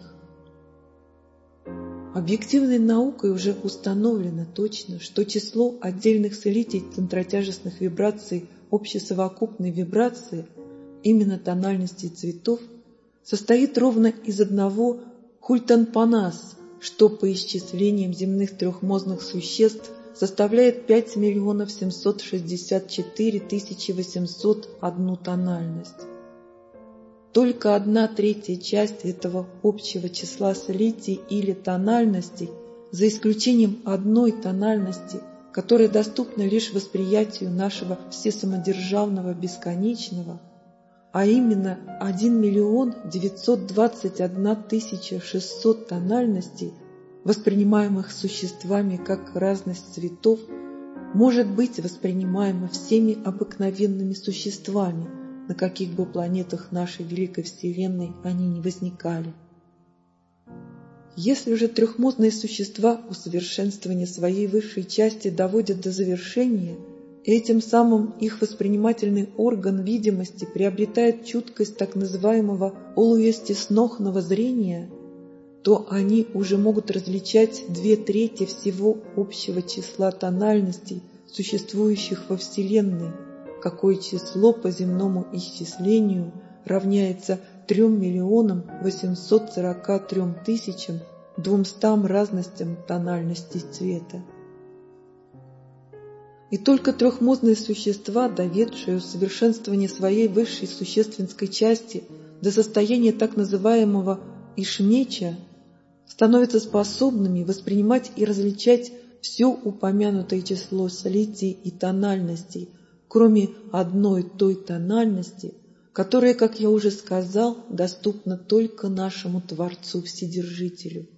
Объективной наукой уже установлено точно, что число отдельных слитий центротяжестных вибраций общесовокупной вибрации, именно тональностей цветов, состоит ровно из одного хультанпанас, что по исчислениям земных трехмозных существ составляет пять миллионов семьсот шестьдесят четыре тысячи восемьсот одну тональность. Только одна третья часть этого общего числа слитий или тональностей, за исключением одной тональности, которая доступна лишь восприятию нашего всесамодержавного бесконечного, а именно один миллион девятьсот двадцать одна тысяча шестьсот тональностей, воспринимаемых существами как разность цветов, может быть воспринимаема всеми обыкновенными существами, на каких бы планетах нашей великой Вселенной они не возникали. Если же трехмозные существа усовершенствования своей высшей части доводят до завершения, и этим самым их воспринимательный орган видимости приобретает чуткость так называемого олуестеснохного зрения, то они уже могут различать две трети всего общего числа тональностей, существующих во Вселенной, какое число по земному исчислению равняется трем миллионам восемьсот сорока трем тысячам двумстам разностям тональностей цвета. И только трехмозные существа, доведшие усовершенствование своей высшей существенской части до состояния так называемого ишмеча, становятся способными воспринимать и различать все упомянутое число слитий и тональностей, кроме одной той тональности, которая, как я уже сказал, доступна только нашему Творцу-Вседержителю.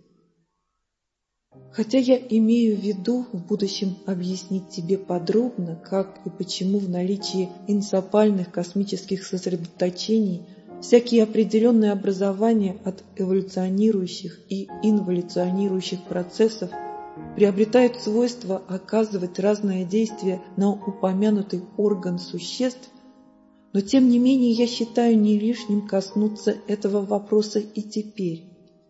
Хотя я имею в виду в будущем объяснить тебе подробно, как и почему в наличии инсопальных космических сосредоточений всякие определенные образования от эволюционирующих и инволюционирующих процессов приобретают свойство оказывать разное действие на упомянутый орган существ, но тем не менее я считаю не лишним коснуться этого вопроса и теперь.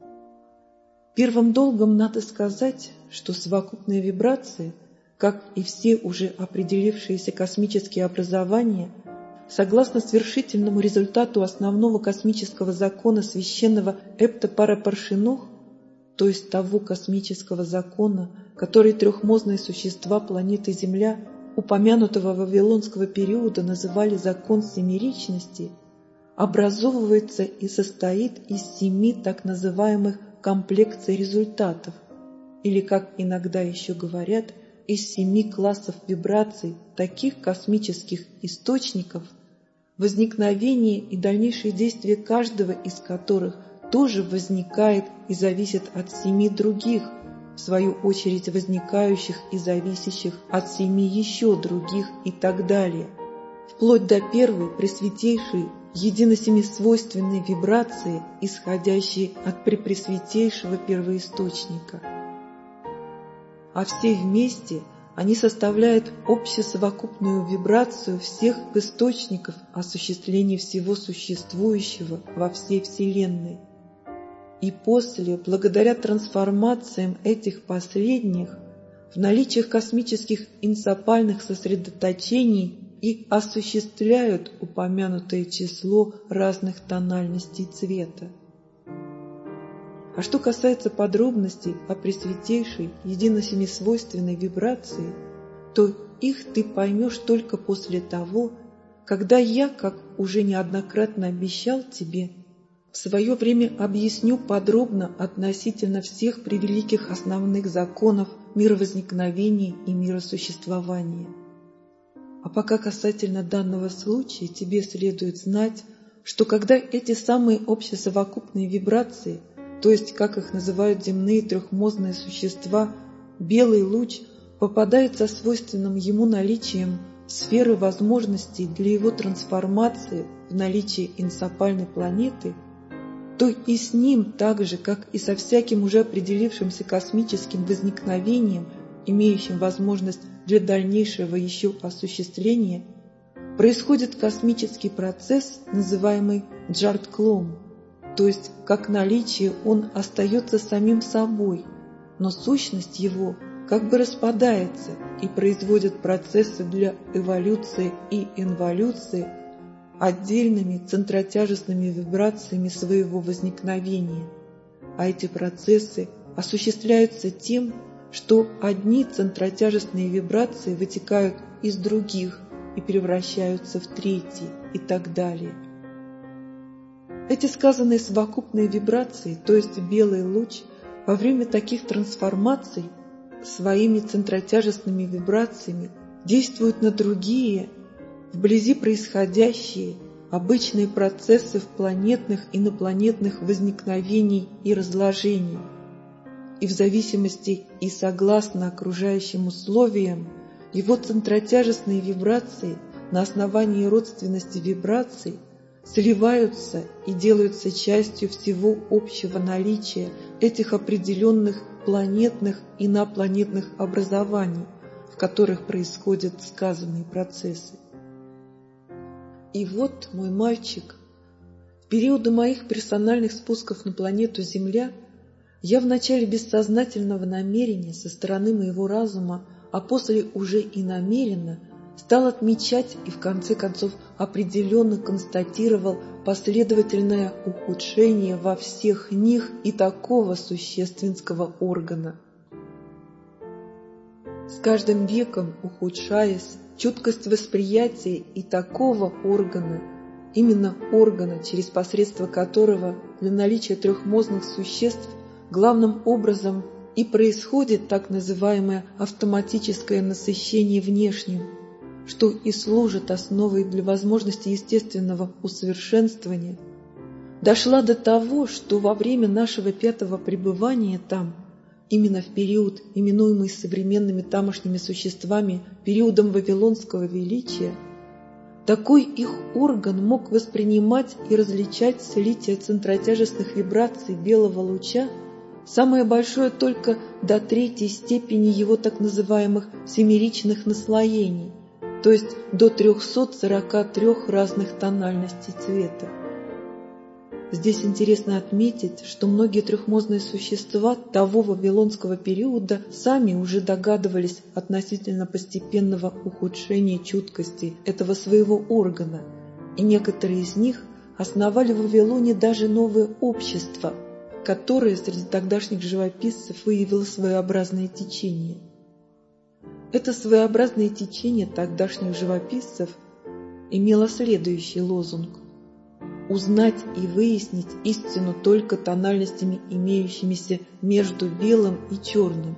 Первым долгом надо сказать, что совокупные вибрации, как и все уже определившиеся космические образования, согласно свершительному результату основного космического закона священного Эптопарапаршинох, то есть того космического закона, который трехмозные существа планеты Земля, упомянутого вавилонского периода, называли закон семеричности, образовывается и состоит из семи так называемых комплекций результатов, или, как иногда еще говорят, из семи классов вибраций, таких космических источников, возникновение и дальнейшее действие каждого из которых тоже возникает и зависит от семи других, в свою очередь возникающих и зависящих от семи еще других и так далее, вплоть до первой, пресвятейшей, единосемисвойственной вибрации, исходящей от препресвятейшего первоисточника. А все вместе они составляют общесовокупную вибрацию всех источников осуществления всего существующего во всей Вселенной. И после, благодаря трансформациям этих последних, в наличиях космических инсопальных сосредоточений и осуществляют упомянутое число разных тональностей цвета. А что касается подробностей о пресвятейшей единосемисвойственной вибрации, то их ты поймешь только после того, когда я, как уже неоднократно обещал тебе, в свое время объясню подробно относительно всех превеликих основных законов мировозникновения и миросуществования. А пока касательно данного случая тебе следует знать, что когда эти самые общесовокупные вибрации, то есть, как их называют земные трехмозные существа, белый луч попадает со свойственным ему наличием сферы возможностей для его трансформации в наличие инсопальной планеты, то и с ним, так же, как и со всяким уже определившимся космическим возникновением, имеющим возможность для дальнейшего еще осуществления, происходит космический процесс, называемый джарт-клом, то есть как наличие он остается самим собой, но сущность его как бы распадается и производит процессы для эволюции и инволюции отдельными центротяжестными вибрациями своего возникновения, а эти процессы осуществляются тем, что одни центротяжестные вибрации вытекают из других и превращаются в третьи и так далее. Эти сказанные совокупные вибрации, то есть белый луч, во время таких трансформаций своими центротяжестными вибрациями действуют на другие, вблизи происходящие, обычные процессы в планетных и инопланетных возникновений и разложений, и в зависимости и согласно окружающим условиям его центротяжестные вибрации на основании родственности вибраций сливаются и делаются частью всего общего наличия этих определенных планетных и инопланетных образований, в которых происходят сказанные процессы. И вот, мой мальчик, в периоды моих персональных спусков на планету Земля я в начале бессознательного намерения со стороны моего разума, а после уже и намеренно, стал отмечать и в конце концов определенно констатировал последовательное ухудшение во всех них и такого существенского органа. С каждым веком ухудшаясь, чуткость восприятия и такого органа, именно органа, через посредство которого для наличия трехмозных существ главным образом и происходит так называемое автоматическое насыщение внешним, что и служит основой для возможности естественного усовершенствования, дошла до того, что во время нашего пятого пребывания там, именно в период, именуемый современными тамошними существами периодом Вавилонского величия, такой их орган мог воспринимать и различать слитие центротяжестных вибраций белого луча, самое большое только до третьей степени его так называемых семеричных наслоений, то есть до трехсот сорока трёх разных тональностей цвета. Здесь интересно отметить, что многие трехмозные существа того вавилонского периода сами уже догадывались относительно постепенного ухудшения чуткости этого своего органа, и некоторые из них основали в Вавилоне даже новое общество, которое среди тогдашних живописцев выявило своеобразное течение. Это своеобразное течение тогдашних живописцев имело следующий лозунг: узнать и выяснить истину только тональностями, имеющимися между белым и черным.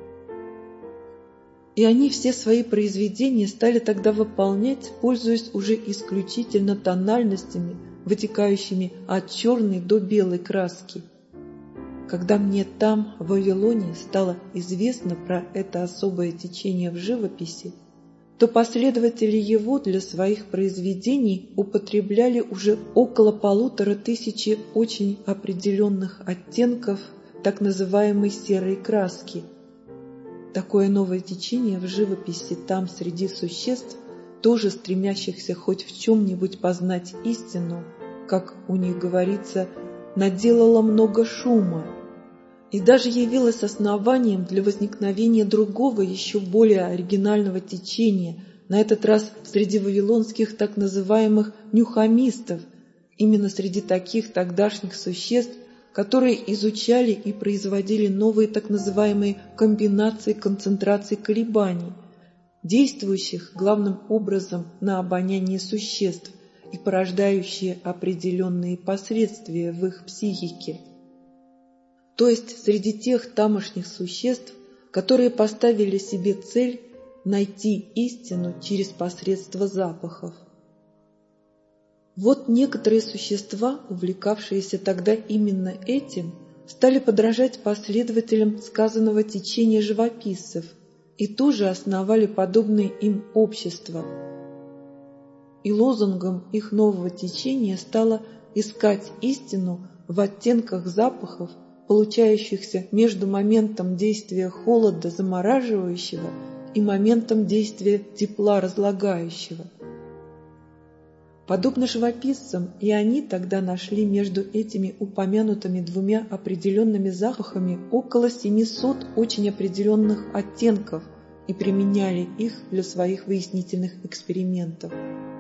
И они все свои произведения стали тогда выполнять, пользуясь уже исключительно тональностями, вытекающими от черной до белой краски. Когда мне там, в Вавилоне, стало известно про это особое течение в живописи, то последователи его для своих произведений употребляли уже около полутора тысячи очень определенных оттенков так называемой серой краски. Такое новое течение в живописи там среди существ, тоже стремящихся хоть в чем-нибудь познать истину, как у них говорится, наделало много шума, и даже явилось основанием для возникновения другого, еще более оригинального течения, на этот раз среди вавилонских так называемых нюхамистов, именно среди таких тогдашних существ, которые изучали и производили новые так называемые комбинации концентраций колебаний, действующих главным образом на обоняние существ и порождающие определенные последствия в их психике. То есть среди тех тамошних существ, которые поставили себе цель найти истину через посредство запахов. Вот некоторые существа, увлекавшиеся тогда именно этим, стали подражать последователям сказанного течения живописцев и тоже основали подобные им общества. И лозунгом их нового течения стало искать истину в оттенках запахов, получающихся между моментом действия холода замораживающего и моментом действия тепла разлагающего. Подобно живописцам, и они тогда нашли между этими упомянутыми двумя определенными запахами около семисот очень определенных оттенков и применяли их для своих выяснительных экспериментов.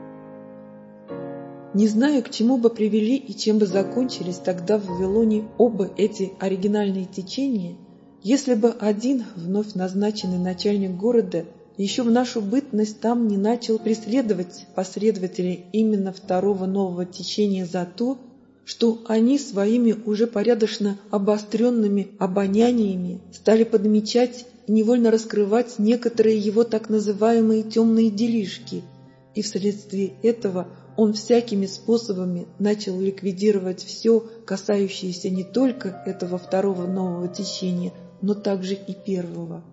Не знаю, к чему бы привели и чем бы закончились тогда в Вавилоне оба эти оригинальные течения, если бы один вновь назначенный начальник города еще в нашу бытность там не начал преследовать последователей именно второго нового течения за то, что они своими уже порядочно обостренными обоняниями стали подмечать и невольно раскрывать некоторые его так называемые темные делишки, и вследствие этого он всякими способами начал ликвидировать все, касающееся не только этого второго нового течения, но также и первого.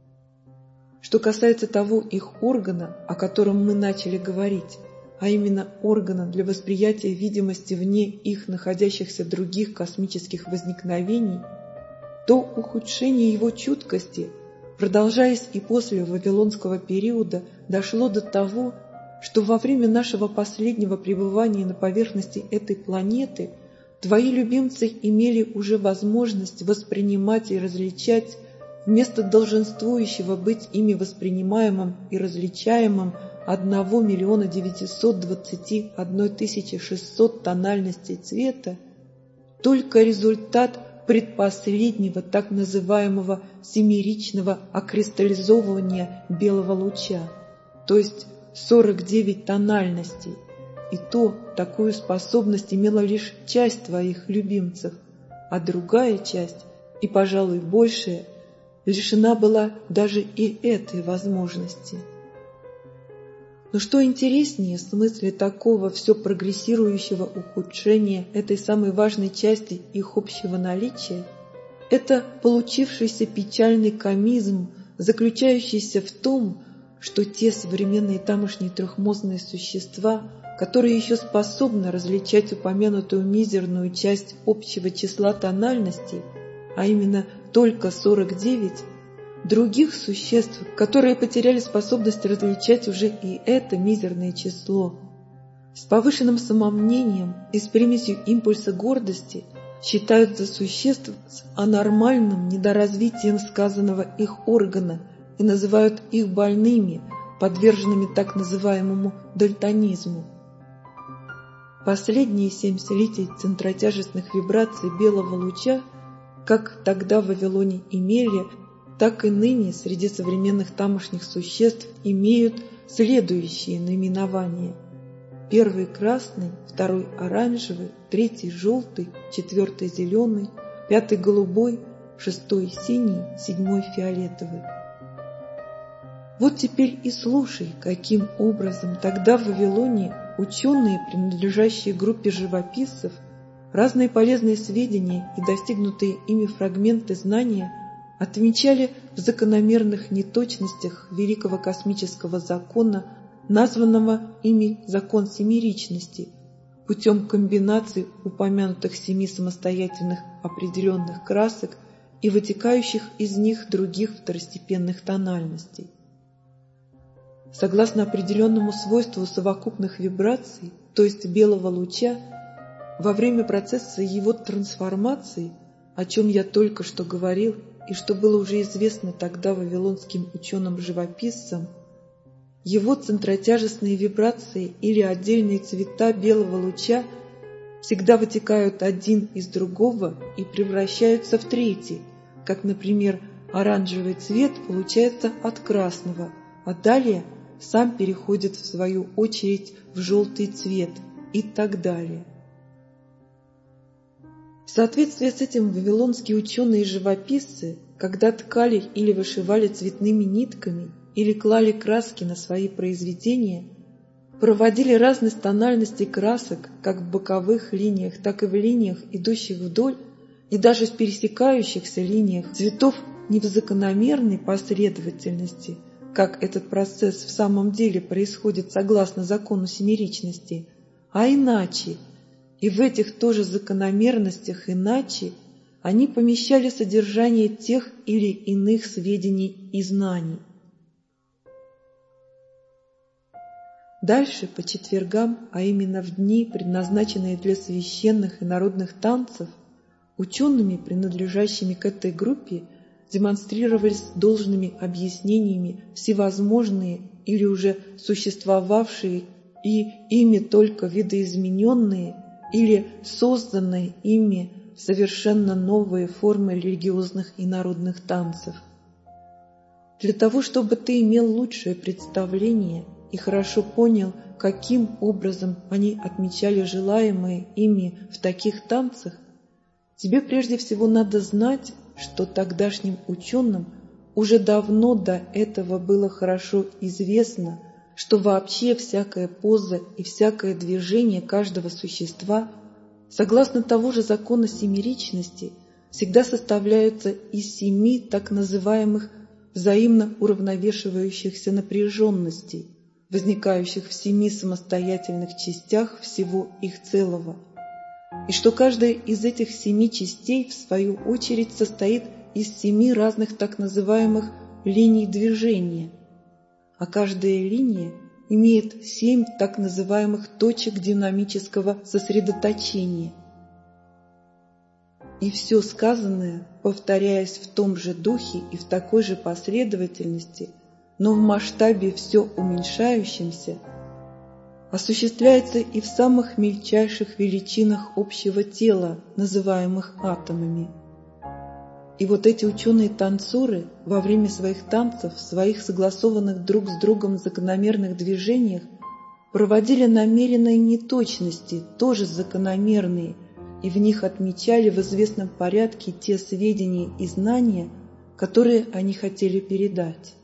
Что касается того их органа, о котором мы начали говорить, а именно органа для восприятия видимости вне их находящихся других космических возникновений, то ухудшение его чуткости, продолжаясь и после вавилонского периода, дошло до того, что во время нашего последнего пребывания на поверхности этой планеты твои любимцы имели уже возможность воспринимать и различать вместо долженствующего быть ими воспринимаемым и различаемым одного миллиона девятисот двадцати одной тысячи шестисот тональностей цвета, только результат предпоследнего так называемого семеричного окристаллизовывания белого луча, то есть сорок девять тональностей, и то такую способность имела лишь часть твоих любимцев, а другая часть, и, пожалуй, большая, лишена была даже и этой возможности. Но что интереснее в смысле такого все прогрессирующего ухудшения этой самой важной части их общего наличия, это получившийся печальный комизм, заключающийся в том, что те современные тамошние трехмозные существа, которые еще способны различать упомянутую мизерную часть общего числа тональностей, а именно только сорок девять, других существ, которые потеряли способность различать уже и это мизерное число, с повышенным самомнением и с примесью импульса гордости считают за существ с анормальным недоразвитием сказанного их органа и называют их больными, подверженными так называемому дальтонизму. Последние семь слитий центротяжестных вибраций белого луча как тогда в Вавилоне имели, так и ныне среди современных тамошних существ имеют следующие наименования: первый красный, второй оранжевый, третий желтый, четвертый зеленый, пятый голубой, шестой синий, седьмой фиолетовый. Вот теперь и слушай, каким образом тогда в Вавилоне ученые, принадлежащие группе живописцев, разные полезные сведения и достигнутые ими фрагменты знания отмечали в закономерных неточностях великого космического закона, названного ими закон семеричности, путем комбинации упомянутых семи самостоятельных определенных красок и вытекающих из них других второстепенных тональностей. Согласно определенному свойству совокупных вибраций, то есть белого луча, во время процесса его трансформации, о чем я только что говорил и что было уже известно тогда вавилонским ученым-живописцам, его центротяжестные вибрации или отдельные цвета белого луча всегда вытекают один из другого и превращаются в третий, как, например, оранжевый цвет получается от красного, а далее сам переходит в свою очередь в желтый цвет и так далее. В соответствии с этим вавилонские ученые и живописцы, когда ткали или вышивали цветными нитками или клали краски на свои произведения, проводили разность тональностей красок как в боковых линиях, так и в линиях, идущих вдоль, и даже в пересекающихся линиях цветов не в закономерной последовательности, как этот процесс в самом деле происходит согласно закону семеричности, а иначе, и в этих тоже закономерностях иначе они помещали содержание тех или иных сведений и знаний. Дальше, по четвергам, а именно в дни, предназначенные для священных и народных танцев, учеными, принадлежащими к этой группе, демонстрировались должными объяснениями всевозможные или уже существовавшие и ими только видоизмененные или созданные ими совершенно новые формы религиозных и народных танцев. Для того, чтобы ты имел лучшее представление и хорошо понял, каким образом они отмечали желаемое ими в таких танцах, тебе прежде всего надо знать, что тогдашним ученым уже давно до этого было хорошо известно, что вообще всякая поза и всякое движение каждого существа, согласно того же закона семеричности, всегда составляются из семи так называемых взаимно уравновешивающихся напряженностей, возникающих в семи самостоятельных частях всего их целого, и что каждая из этих семи частей, в свою очередь, состоит из семи разных так называемых линий движения, а каждая линия имеет семь так называемых точек динамического сосредоточения. И все сказанное, повторяясь в том же духе и в такой же последовательности, но в масштабе все уменьшающемся, осуществляется и в самых мельчайших величинах общего тела, называемых атомами. И вот эти ученые-танцоры во время своих танцев, в своих согласованных друг с другом закономерных движениях проводили намеренные неточности, тоже закономерные, и в них отмечали в известном порядке те сведения и знания, которые они хотели передать.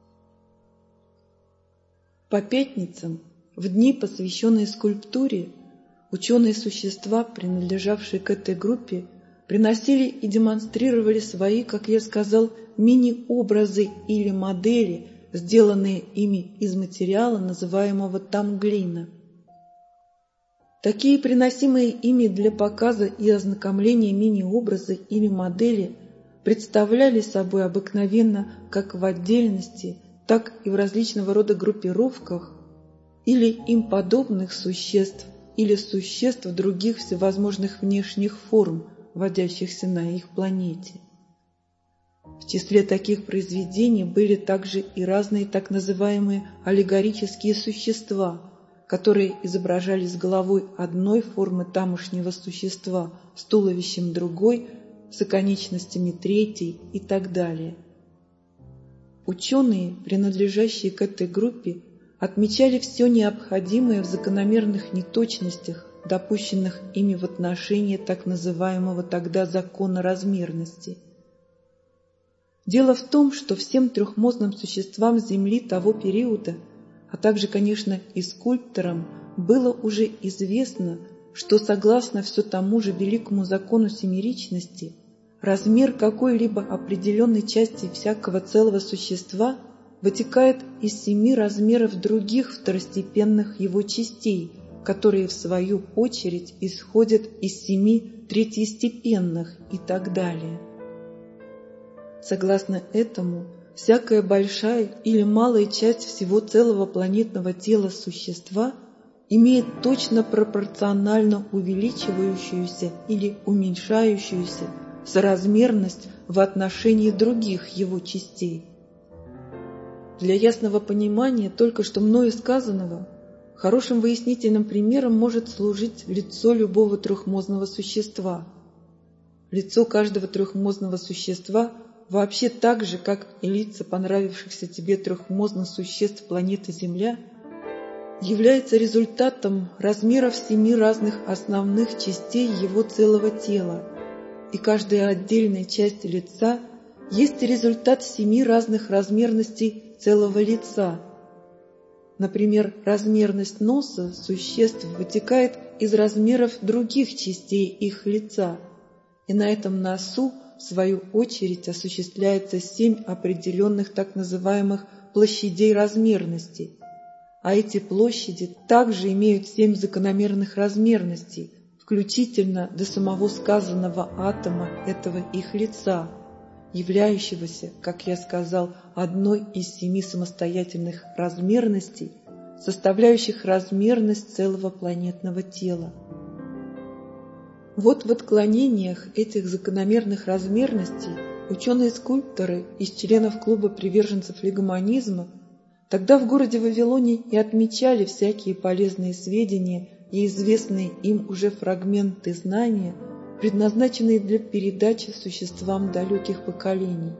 По пятницам, в дни, посвященные скульптуре, ученые-существа, принадлежавшие к этой группе, приносили и демонстрировали свои, как я сказал, мини-образы или модели, сделанные ими из материала, называемого тамглина. Такие приносимые ими для показа и ознакомления мини-образы или модели представляли собой обыкновенно как в отдельности, так и в различного рода группировках или им подобных существ или существ других всевозможных внешних форм, водящихся на их планете. В числе таких произведений были также и разные так называемые аллегорические существа, которые изображались головой одной формы тамошнего существа с туловищем другой, с оконечностями третьей и так далее. Ученые, принадлежащие к этой группе, отмечали все необходимое в закономерных неточностях, допущенных ими в отношении так называемого тогда закона размерности. Дело в том, что всем трехмозным существам Земли того периода, а также, конечно, и скульпторам, было уже известно, что согласно все тому же великому закону семеричности, размер какой-либо определенной части всякого целого существа вытекает из семи размеров других второстепенных его частей, которые в свою очередь исходят из семи третьестепенных и так далее. Согласно этому, всякая большая или малая часть всего целого планетного тела существа имеет точно пропорционально увеличивающуюся или уменьшающуюся соразмерность в отношении других его частей. Для ясного понимания только что мною сказанного хорошим выяснительным примером может служить лицо любого трехмозного существа. Лицо каждого трехмозного существа вообще так же, как и лица понравившихся тебе трехмозных существ планеты Земля, является результатом размеров семи разных основных частей его целого тела, и каждая отдельная часть лица есть результат семи разных размерностей целого лица. Например, размерность носа существ вытекает из размеров других частей их лица, и на этом носу, в свою очередь, осуществляется семь определенных так называемых площадей размерности, а эти площади также имеют семь закономерных размерностей, включительно до самого сказанного атома этого их лица, являющегося, как я сказал, одной из семи самостоятельных размерностей, составляющих размерность целого планетного тела. Вот в отклонениях этих закономерных размерностей ученые-скульпторы из членов клуба приверженцев легомонизма тогда в городе Вавилоне и отмечали всякие полезные сведения и известные им уже фрагменты знания, предназначенные для передачи существам далеких поколений.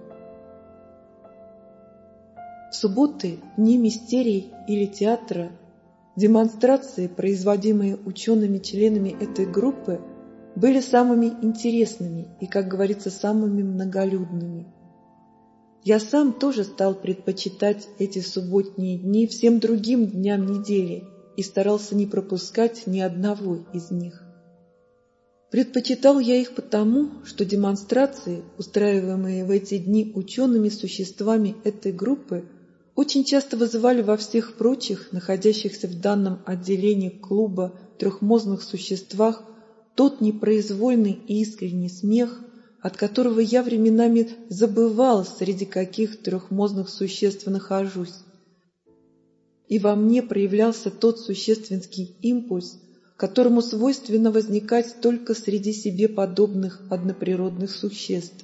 В субботы, дни мистерий или театра, демонстрации, производимые учеными-членами этой группы, были самыми интересными и, как говорится, самыми многолюдными. Я сам тоже стал предпочитать эти субботние дни всем другим дням недели и старался не пропускать ни одного из них. Предпочитал я их потому, что демонстрации, устраиваемые в эти дни учеными-существами этой группы, очень часто вызывали во всех прочих, находящихся в данном отделении клуба трехмозных существах, тот непроизвольный и искренний смех, от которого я временами забывал, среди каких трехмозных существ нахожусь. И во мне проявлялся тот существенский импульс, которому свойственно возникать только среди себе подобных одноприродных существ.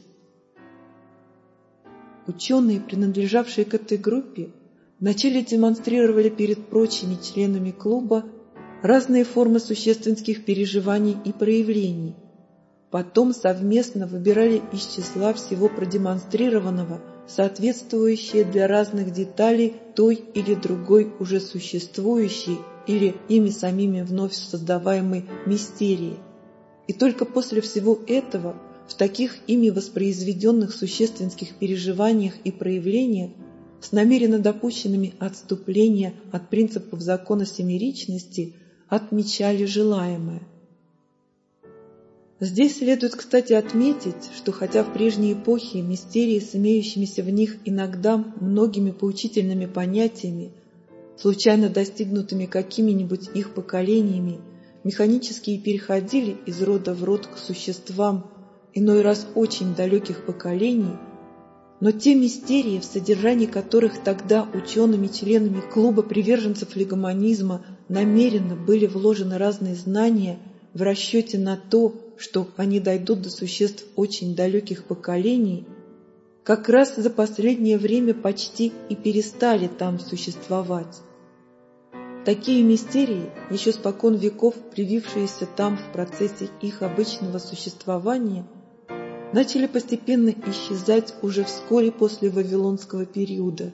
Ученые, принадлежавшие к этой группе, вначале демонстрировали перед прочими членами клуба разные формы существенских переживаний и проявлений, потом совместно выбирали из числа всего продемонстрированного соответствующие для разных деталей той или другой уже существующей или ими самими вновь создаваемой мистерии. И только после всего этого в таких ими воспроизведенных существенских переживаниях и проявлениях с намеренно допущенными отступления от принципов закона семеричности отмечали желаемое. Здесь следует, кстати, отметить, что хотя в прежней эпохе мистерии с имеющимися в них иногда многими поучительными понятиями, случайно достигнутыми какими-нибудь их поколениями, механически переходили из рода в род к существам иной раз очень далеких поколений, но те мистерии, в содержании которых тогда учеными-членами клуба приверженцев легомонизма намеренно были вложены разные знания в расчете на то, что они дойдут до существ очень далеких поколений, как раз за последнее время почти и перестали там существовать. Такие мистерии, еще спокон веков привившиеся там в процессе их обычного существования, начали постепенно исчезать уже вскоре после Вавилонского периода.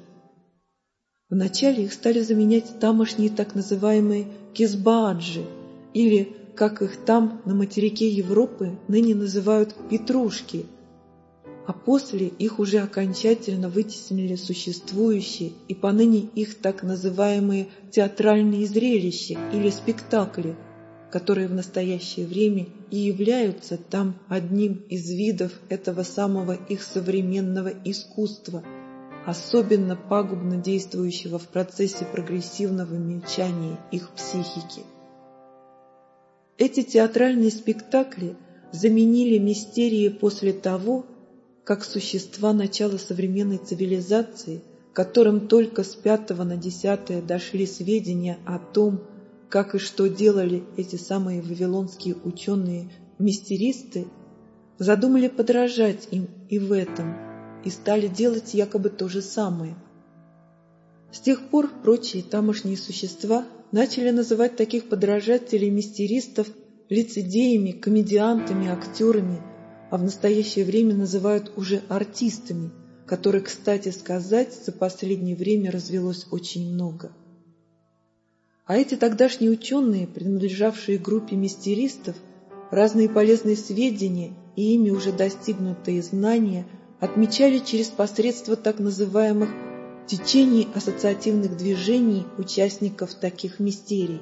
Вначале их стали заменять тамошние так называемые кизбааджи, или, как их там на материке Европы ныне называют, петрушки, а после их уже окончательно вытеснили существующие и поныне их так называемые театральные зрелища или спектакли, которые в настоящее время и являются там одним из видов этого самого их современного искусства, особенно пагубно действующего в процессе прогрессивного мельчания их психики. Эти театральные спектакли заменили мистерии после того, как существа начала современной цивилизации, которым только с пятого на десятое дошли сведения о том, как и что делали эти самые вавилонские ученые-мистеристы, задумали подражать им и в этом, и стали делать якобы то же самое. С тех пор прочие тамошние существа начали называть таких подражателей-мистеристов лицедеями, комедиантами, актерами, а в настоящее время называют уже артистами, которых, кстати сказать, за последнее время развелось очень много. А эти тогдашние ученые, принадлежавшие группе мистеристов, разные полезные сведения и ими уже достигнутые знания отмечали через посредство так называемых течений ассоциативных движений участников таких мистерий.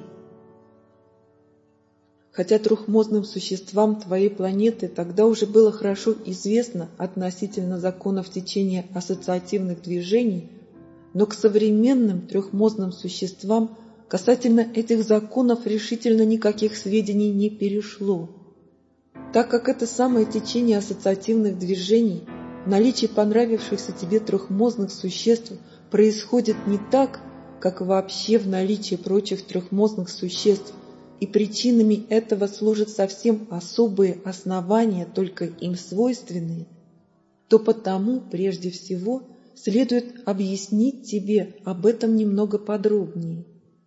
Хотя трехмозным существам твоей планеты тогда уже было хорошо известно относительно законов течения ассоциативных движений, но к современным трехмозным существам касательно этих законов решительно никаких сведений не перешло. Так как это самое течение ассоциативных движений, наличие понравившихся тебе трехмозных существ происходит не так, как вообще в наличии прочих трехмозных существ, и причинами этого служат совсем особые основания, только им свойственные, то потому, прежде всего, следует объяснить тебе об этом немного подробнее.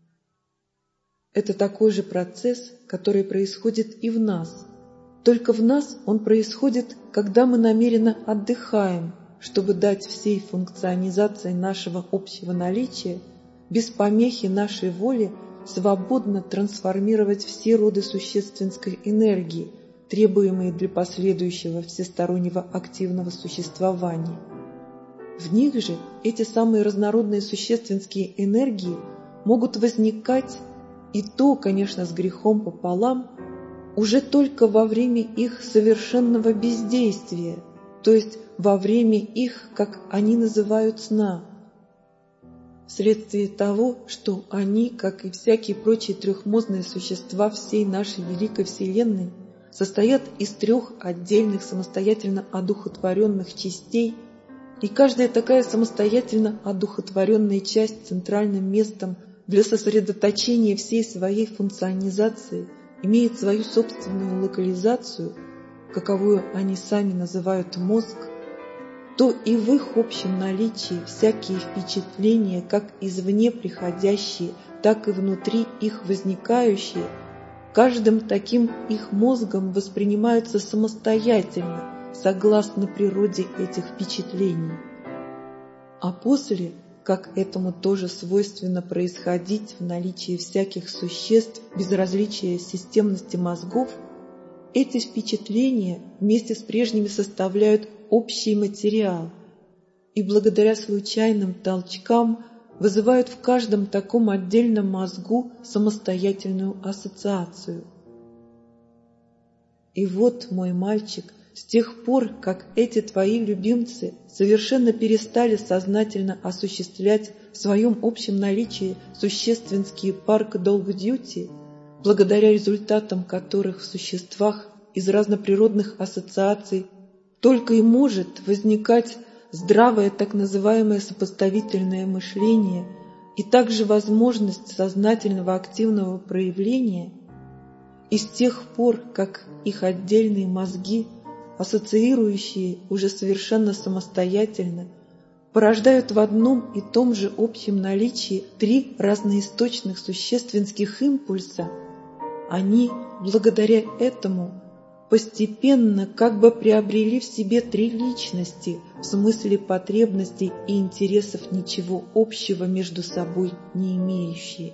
Это такой же процесс, который происходит и в нас. Только в нас он происходит, когда мы намеренно отдыхаем, чтобы дать всей функционизации нашего общего наличия, без помехи нашей воли, свободно трансформировать все роды существенской энергии, требуемые для последующего всестороннего активного существования. В них же эти самые разнородные существенские энергии могут возникать, и то, конечно, с грехом пополам, уже только во время их совершенного бездействия, то есть во время их, как они называют, сна. Вследствие того, что они, как и всякие прочие трехмозные существа всей нашей великой Вселенной, состоят из трех отдельных самостоятельно одухотворенных частей, и каждая такая самостоятельно одухотворенная часть центральным местом для сосредоточения всей своей функционизации имеет свою собственную локализацию, каковую они сами называют мозг, то и в их общем наличии всякие впечатления, как извне приходящие, так и внутри их возникающие, каждым таким их мозгом воспринимаются самостоятельно, согласно природе этих впечатлений. А после, как этому тоже свойственно происходить в наличии всяких существ без различия системности мозгов, эти впечатления вместе с прежними составляют общий материал и благодаря случайным толчкам вызывают в каждом таком отдельном мозгу самостоятельную ассоциацию. И вот, мой мальчик, с тех пор, как эти твои любимцы совершенно перестали сознательно осуществлять в своем общем наличии существенские парк долг-дьюти, благодаря результатам которых в существах из разноприродных ассоциаций только и может возникать здравое так называемое сопоставительное мышление и также возможность сознательного активного проявления, и с тех пор, как их отдельные мозги, ассоциирующие уже совершенно самостоятельно, порождают в одном и том же общем наличии три разноисточных существенских импульса, они, благодаря этому, постепенно как бы приобрели в себе три личности, в смысле потребностей и интересов ничего общего между собой не имеющие.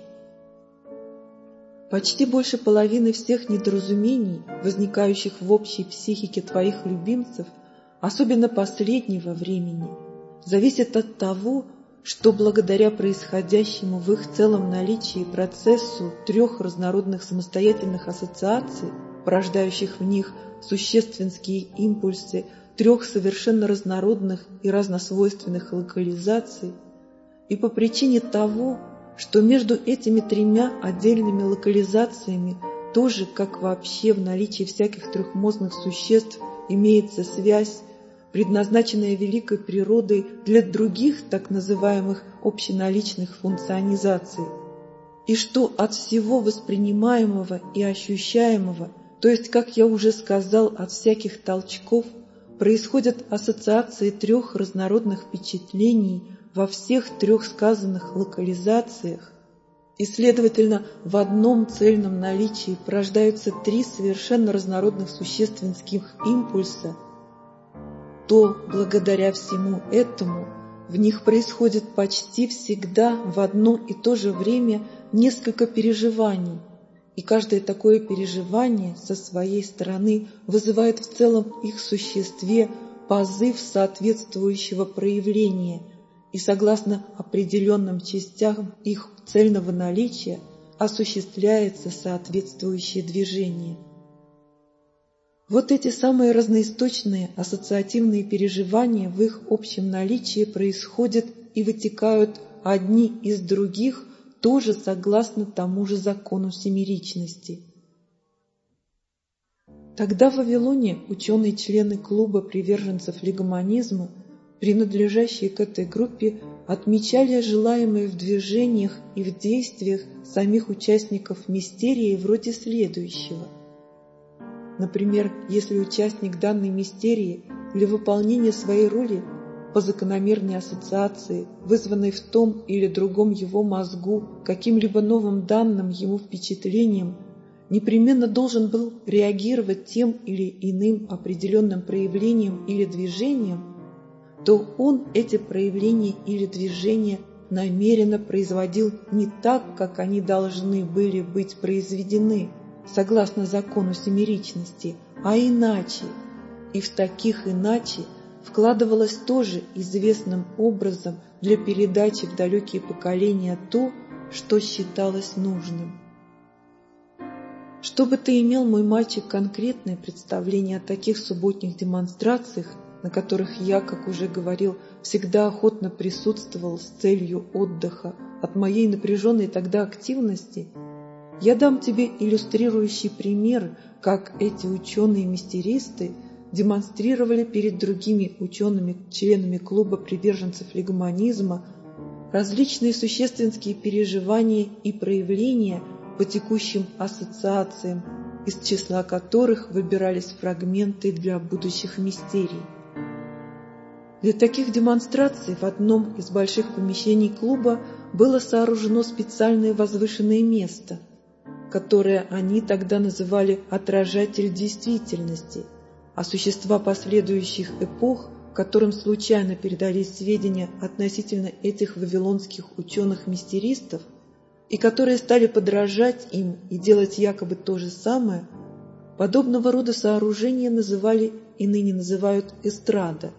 Почти больше половины всех недоразумений, возникающих в общей психике твоих любимцев, особенно последнего времени, зависит от того, что благодаря происходящему в их целом наличии процессу трех разнородных самостоятельных ассоциаций, порождающих в них существенские импульсы трех совершенно разнородных и разносвойственных локализаций, и по причине того, что между этими тремя отдельными локализациями тоже, как вообще в наличии всяких трехмозных существ, имеется связь, предназначенная великой природой для других так называемых общеналичных функционизаций, и что от всего воспринимаемого и ощущаемого, то есть, как я уже сказал, от всяких толчков, происходят ассоциации трех разнородных впечатлений во всех трех сказанных локализациях, и, следовательно, в одном цельном наличии порождаются три совершенно разнородных существенских импульса, то, благодаря всему этому, в них происходит почти всегда в одно и то же время несколько переживаний, и каждое такое переживание со своей стороны вызывает в целом их существе позыв соответствующего проявления, и согласно определенным частям их цельного наличия осуществляется соответствующее движение. Вот эти самые разноисточные ассоциативные переживания в их общем наличии происходят и вытекают одни из других тоже согласно тому же закону семеричности. Тогда в Вавилоне ученые-члены клуба приверженцев легомонизма, принадлежащие к этой группе, отмечали желаемые в движениях и в действиях самих участников мистерии вроде следующего. Например, если участник данной мистерии для выполнения своей роли по закономерной ассоциации, вызванной в том или другом его мозгу каким-либо новым данным ему впечатлением, непременно должен был реагировать тем или иным определенным проявлением или движением, то он эти проявления или движения намеренно производил не так, как они должны были быть произведены, согласно закону семеричности, а иначе, и в таких иначе вкладывалось тоже известным образом для передачи в далекие поколения то, что считалось нужным. Чтобы ты имел, мой мальчик, конкретное представление о таких субботних демонстрациях, на которых я, как уже говорил, всегда охотно присутствовал с целью отдыха от моей напряженной тогда активности, я дам тебе иллюстрирующий пример, как эти ученые-мистеристы демонстрировали перед другими учеными-членами клуба приверженцев легомонизма различные существенские переживания и проявления по текущим ассоциациям, из числа которых выбирались фрагменты для будущих мистерий. Для таких демонстраций в одном из больших помещений клуба было сооружено специальное возвышенное место, которое они тогда называли «отражатель действительности», а существа последующих эпох, которым случайно передались сведения относительно этих вавилонских ученых-мистеристов, и которые стали подражать им и делать якобы то же самое, подобного рода сооружения называли и ныне называют эстрада.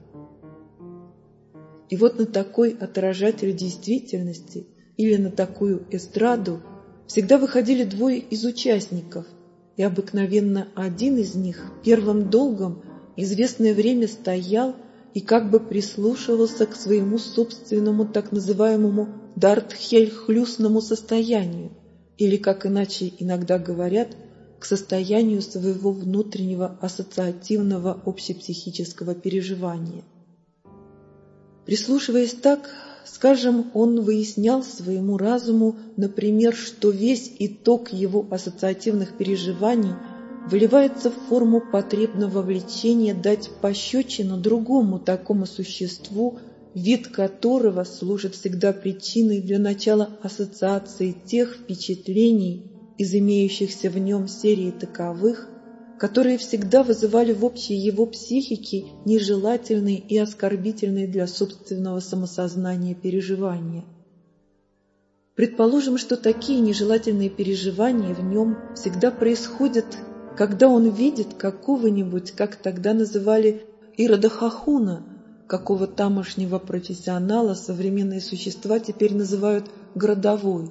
И вот на такой отражатель действительности или на такую эстраду всегда выходили двое из участников, и обыкновенно один из них первым долгом известное время стоял и как бы прислушивался к своему собственному так называемому дартхельхлюсному состоянию, или, как иначе иногда говорят, к состоянию своего внутреннего ассоциативного общепсихического переживания. Прислушиваясь так, скажем, он выяснял своему разуму, например, что весь итог его ассоциативных переживаний выливается в форму потребного влечения дать пощечину другому такому существу, вид которого служит всегда причиной для начала ассоциации тех впечатлений из имеющихся в нем серии таковых, которые всегда вызывали в общей его психике нежелательные и оскорбительные для собственного самосознания переживания. Предположим, что такие нежелательные переживания в нем всегда происходят, когда он видит какого-нибудь, как тогда называли, Ирода Хахуна, какого тамошнего профессионала современные существа теперь называют городовой.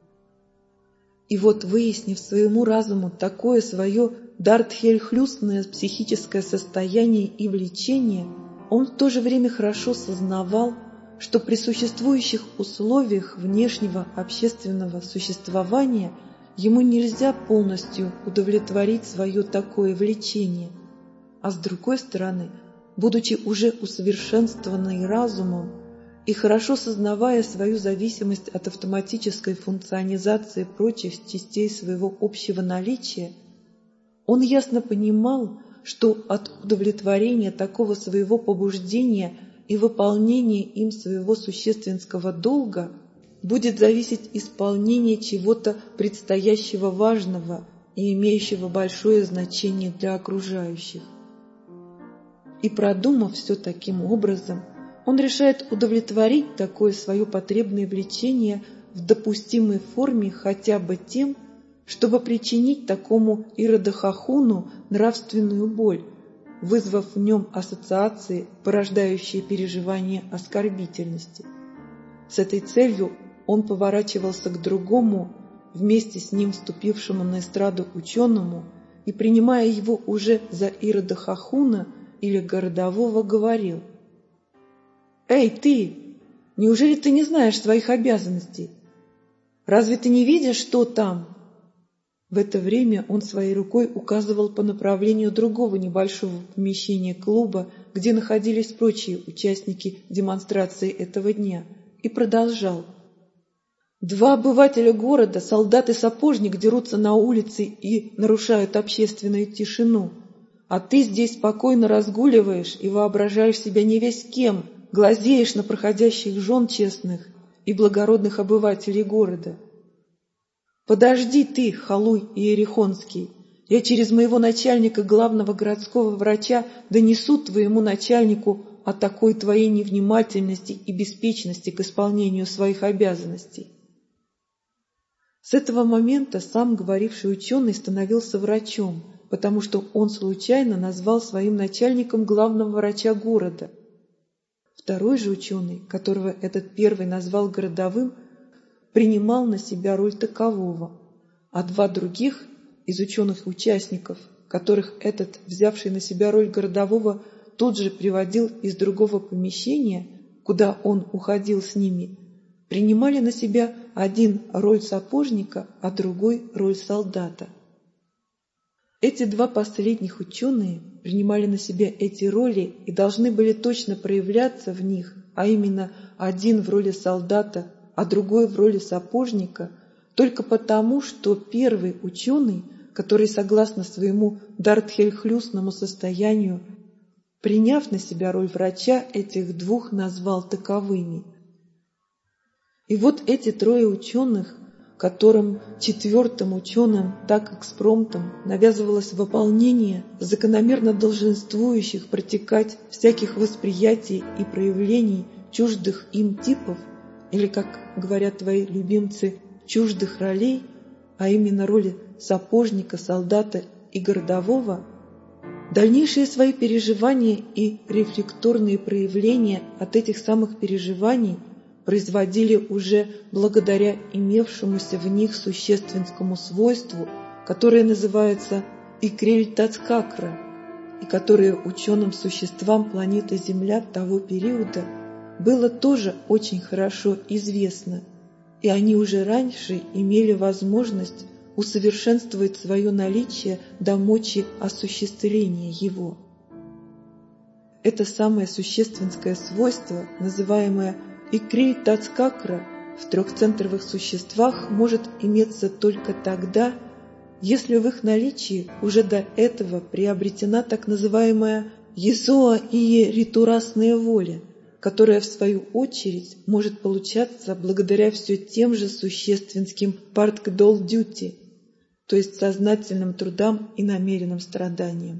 И вот, выяснив своему разуму такое свое дартхельхлюсное психическое состояние и влечение, он в то же время хорошо сознавал, что при существующих условиях внешнего общественного существования ему нельзя полностью удовлетворить свое такое влечение, а с другой стороны, будучи уже усовершенствованный разумом и хорошо сознавая свою зависимость от автоматической функционизации прочих частей своего общего наличия, он ясно понимал, что от удовлетворения такого своего побуждения и выполнения им своего существенского долга будет зависеть исполнение чего-то предстоящего важного и имеющего большое значение для окружающих. И продумав все таким образом, он решает удовлетворить такое свое потребное влечение в допустимой форме хотя бы тем, чтобы причинить такому Иродохахуну нравственную боль, вызвав в нем ассоциации, порождающие переживание оскорбительности. С этой целью он поворачивался к другому, вместе с ним вступившему на эстраду ученому, и, принимая его уже за Иродохахуна или городового, говорил: «Эй, ты! Неужели ты не знаешь своих обязанностей? Разве ты не видишь, что там?» В это время он своей рукой указывал по направлению другого небольшого помещения клуба, где находились прочие участники демонстрации этого дня, и продолжал: «Два обывателя города, солдат и сапожник, дерутся на улице и нарушают общественную тишину, а ты здесь спокойно разгуливаешь и воображаешь себя не весь кем, глазеешь на проходящих жен честных и благородных обывателей города. Подожди ты, халуй иерихонский, я через моего начальника, главного городского врача, донесу твоему начальнику о такой твоей невнимательности и беспечности к исполнению своих обязанностей». С этого момента сам говоривший ученый становился врачом, потому что он случайно назвал своим начальником главного врача города. Второй же ученый, которого этот первый назвал городовым, принимал на себя роль такового, а два других из ученых-участников, которых этот, взявший на себя роль городового, тут же приводил из другого помещения, куда он уходил с ними, принимали на себя один роль сапожника, а другой роль солдата. Эти два последних ученые принимали на себя эти роли и должны были точно проявляться в них, а именно один в роли солдата, а другой в роли сапожника, только потому, что первый ученый, который, согласно своему дартхельхлюсному состоянию, приняв на себя роль врача, этих двух назвал таковыми. И вот эти трое ученых, которым четвертым ученым так экспромтом навязывалось выполнение закономерно долженствующих протекать всяких восприятий и проявлений чуждых им типов, или, как говорят твои любимцы, чуждых ролей, а именно роли сапожника, солдата и городового, дальнейшие свои переживания и рефлекторные проявления от этих самых переживаний производили уже благодаря имевшемуся в них существенному свойству, которое называется икрель-тацкакра, и которое ученым существам планеты Земля того периода было тоже очень хорошо известно, и они уже раньше имели возможность усовершенствовать свое наличие до мочи осуществления его. Это самое существенное свойство, называемое икрель-тацкакра, в трехцентровых существах может иметься только тогда, если в их наличии уже до этого приобретена так называемая есоа-ие-ритурасная воля, которая в свою очередь может получаться благодаря все тем же существенским парткдол-дюти, то есть сознательным трудам и намеренным страданиям.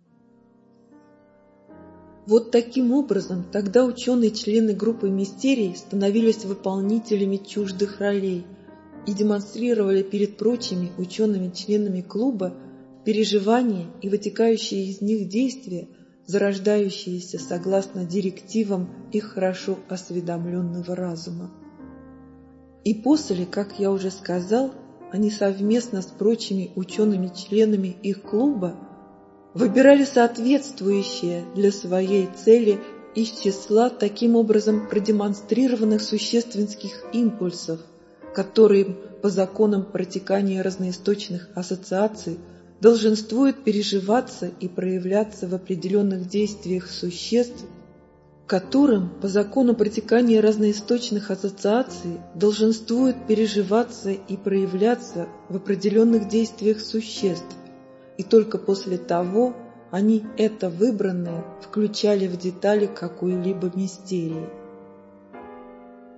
Вот таким образом тогда ученые-члены группы мистерий становились выполнителями чуждых ролей и демонстрировали перед прочими учеными-членами клуба переживания и вытекающие из них действия, зарождающиеся согласно директивам их хорошо осведомленного разума. И после, как я уже сказал, они совместно с прочими учеными-членами их клуба выбирали соответствующие для своей цели из числа таким образом продемонстрированных существенских импульсов, которые по законам протекания разноисточных ассоциаций долженствуют переживаться и проявляться в определенных действиях существ, которым по закону протекания разноисточных ассоциаций долженствуют переживаться и проявляться в определенных действиях существ, и только после того они это выбранное включали в детали какой-либо мистерии.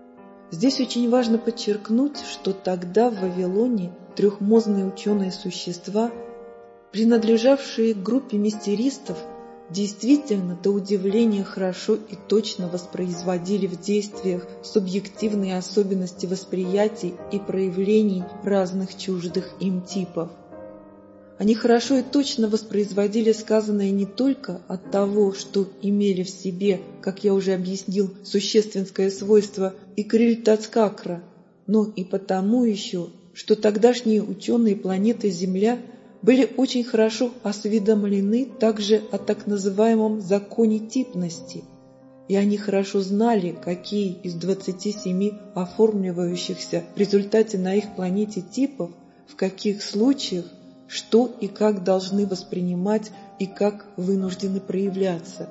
Здесь очень важно подчеркнуть, что тогда в Вавилоне трехмозные ученые существа, принадлежавшие к группе мистеристов, действительно до удивления хорошо и точно воспроизводили в действиях субъективные особенности восприятий и проявлений разных чуждых им типов. Они хорошо и точно воспроизводили сказанное не только от того, что имели в себе, как я уже объяснил, существенское свойство икриль тацкакра, но и потому еще, что тогдашние ученые планеты Земля были очень хорошо осведомлены также о так называемом законе типности, и они хорошо знали, какие из двадцати семи оформливающихся в результате на их планете типов, в каких случаях, что и как должны воспринимать и как вынуждены проявляться.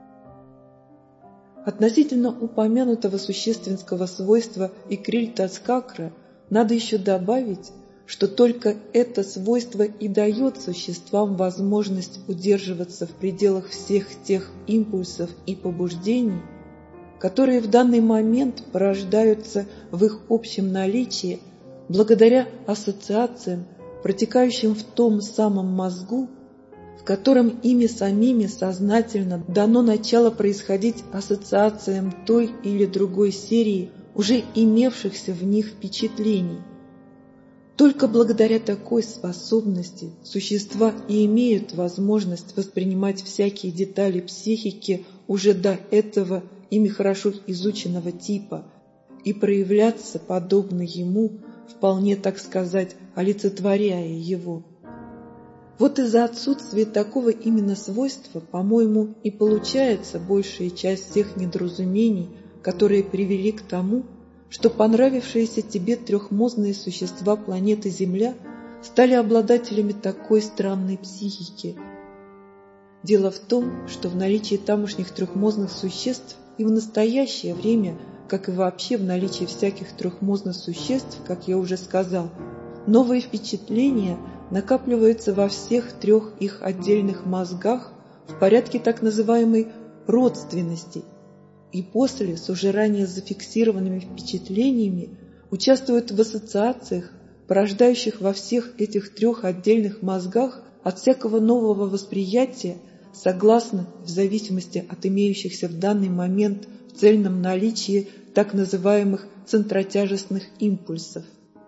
Относительно упомянутого существенского свойства икриль тацкакра надо еще добавить, что только это свойство и дает существам возможность удерживаться в пределах всех тех импульсов и побуждений, которые в данный момент порождаются в их общем наличии благодаря ассоциациям, протекающим в том самом мозгу, в котором ими самими сознательно дано начало происходить ассоциациям той или другой серии уже имевшихся в них впечатлений. Только благодаря такой способности существа и имеют возможность воспринимать всякие детали психики уже до этого ими хорошо изученного типа и проявляться подобно ему, вполне, так сказать, олицетворяя его. Вот из-за отсутствия такого именно свойства, по-моему, и получается большая часть всех недоразумений, которые привели к тому, что понравившиеся тебе трехмозные существа планеты Земля стали обладателями такой странной психики. Дело в том, что в наличии тамошних трехмозных существ и в настоящее время, как и вообще в наличии всяких трехмозных существ, как я уже сказал, новые впечатления накапливаются во всех трех их отдельных мозгах в порядке так называемой родственности, и после, с уже ранее зафиксированными впечатлениями, участвуют в ассоциациях, порождающих во всех этих трех отдельных мозгах от всякого нового восприятия, согласно, в зависимости от имеющихся в данный момент в цельном наличии так называемых центротяжестных импульсов.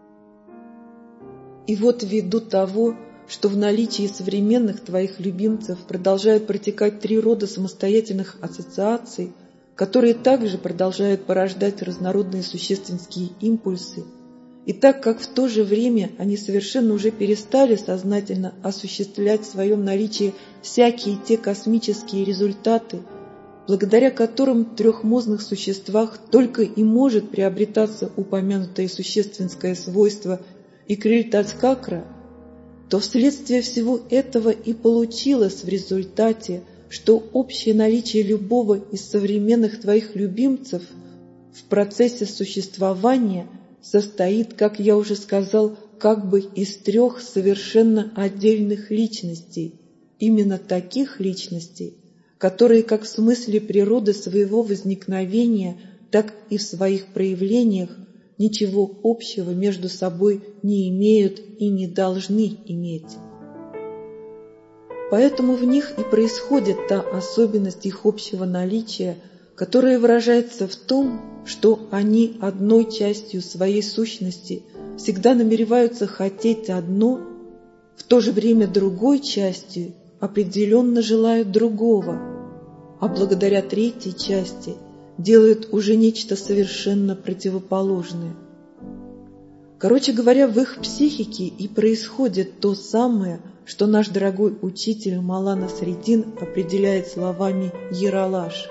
И вот ввиду того, что в наличии современных твоих любимцев продолжают протекать три рода самостоятельных ассоциаций, которые также продолжают порождать разнородные существенские импульсы, и так как в то же время они совершенно уже перестали сознательно осуществлять в своем наличии всякие те космические результаты, благодаря которым в трехмозных существах только и может приобретаться упомянутое существенское свойство икриль тацкакра, то вследствие всего этого и получилось в результате, что общее наличие любого из современных твоих любимцев в процессе существования состоит, как я уже сказал, как бы из трех совершенно отдельных личностей, именно таких личностей, которые как в смысле природы своего возникновения, так и в своих проявлениях ничего общего между собой не имеют и не должны иметь. Поэтому в них и происходит та особенность их общего наличия, которая выражается в том, что они одной частью своей сущности всегда намереваются хотеть одно, в то же время другой частью определенно желают другого, а благодаря третьей части делают уже нечто совершенно противоположное. Короче говоря, в их психике и происходит то самое, что наш дорогой учитель Малана Средин определяет словами «ералаш».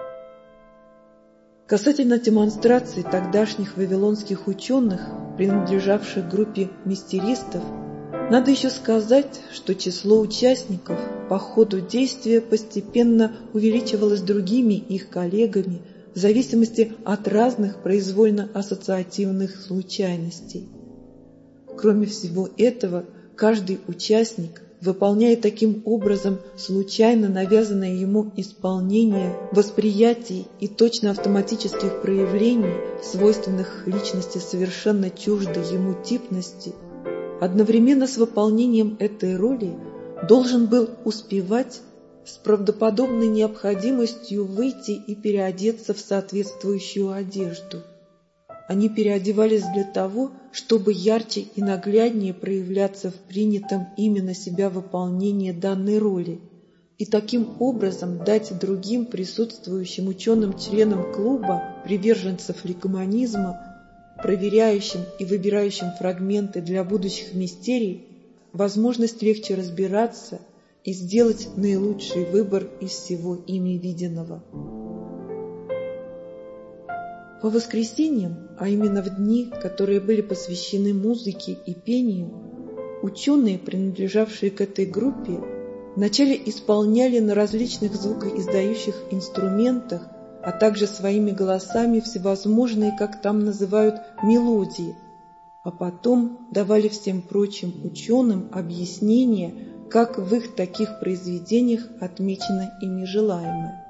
Касательно демонстраций тогдашних вавилонских ученых, принадлежавших группе мистеристов, надо еще сказать, что число участников по ходу действия постепенно увеличивалось другими их коллегами в зависимости от разных произвольно-ассоциативных случайностей. Кроме всего этого, каждый участник выполняя таким образом случайно навязанное ему исполнение восприятий и точно автоматических проявлений, свойственных личности совершенно чуждой ему типности, одновременно с выполнением этой роли должен был успевать с правдоподобной необходимостью выйти и переодеться в соответствующую одежду. Они переодевались для того, чтобы ярче и нагляднее проявляться в принятом ими на себя выполнении данной роли и таким образом дать другим присутствующим ученым-членам клуба приверженцев ликоманизма, проверяющим и выбирающим фрагменты для будущих мистерий, возможность легче разбираться и сделать наилучший выбор из всего ими виденного. По воскресеньям, а именно в дни, которые были посвящены музыке и пению, ученые, принадлежавшие к этой группе, вначале исполняли на различных звукоиздающих инструментах, а также своими голосами всевозможные, как там называют, мелодии, а потом давали всем прочим ученым объяснения, как в их таких произведениях отмечено ими желаемое.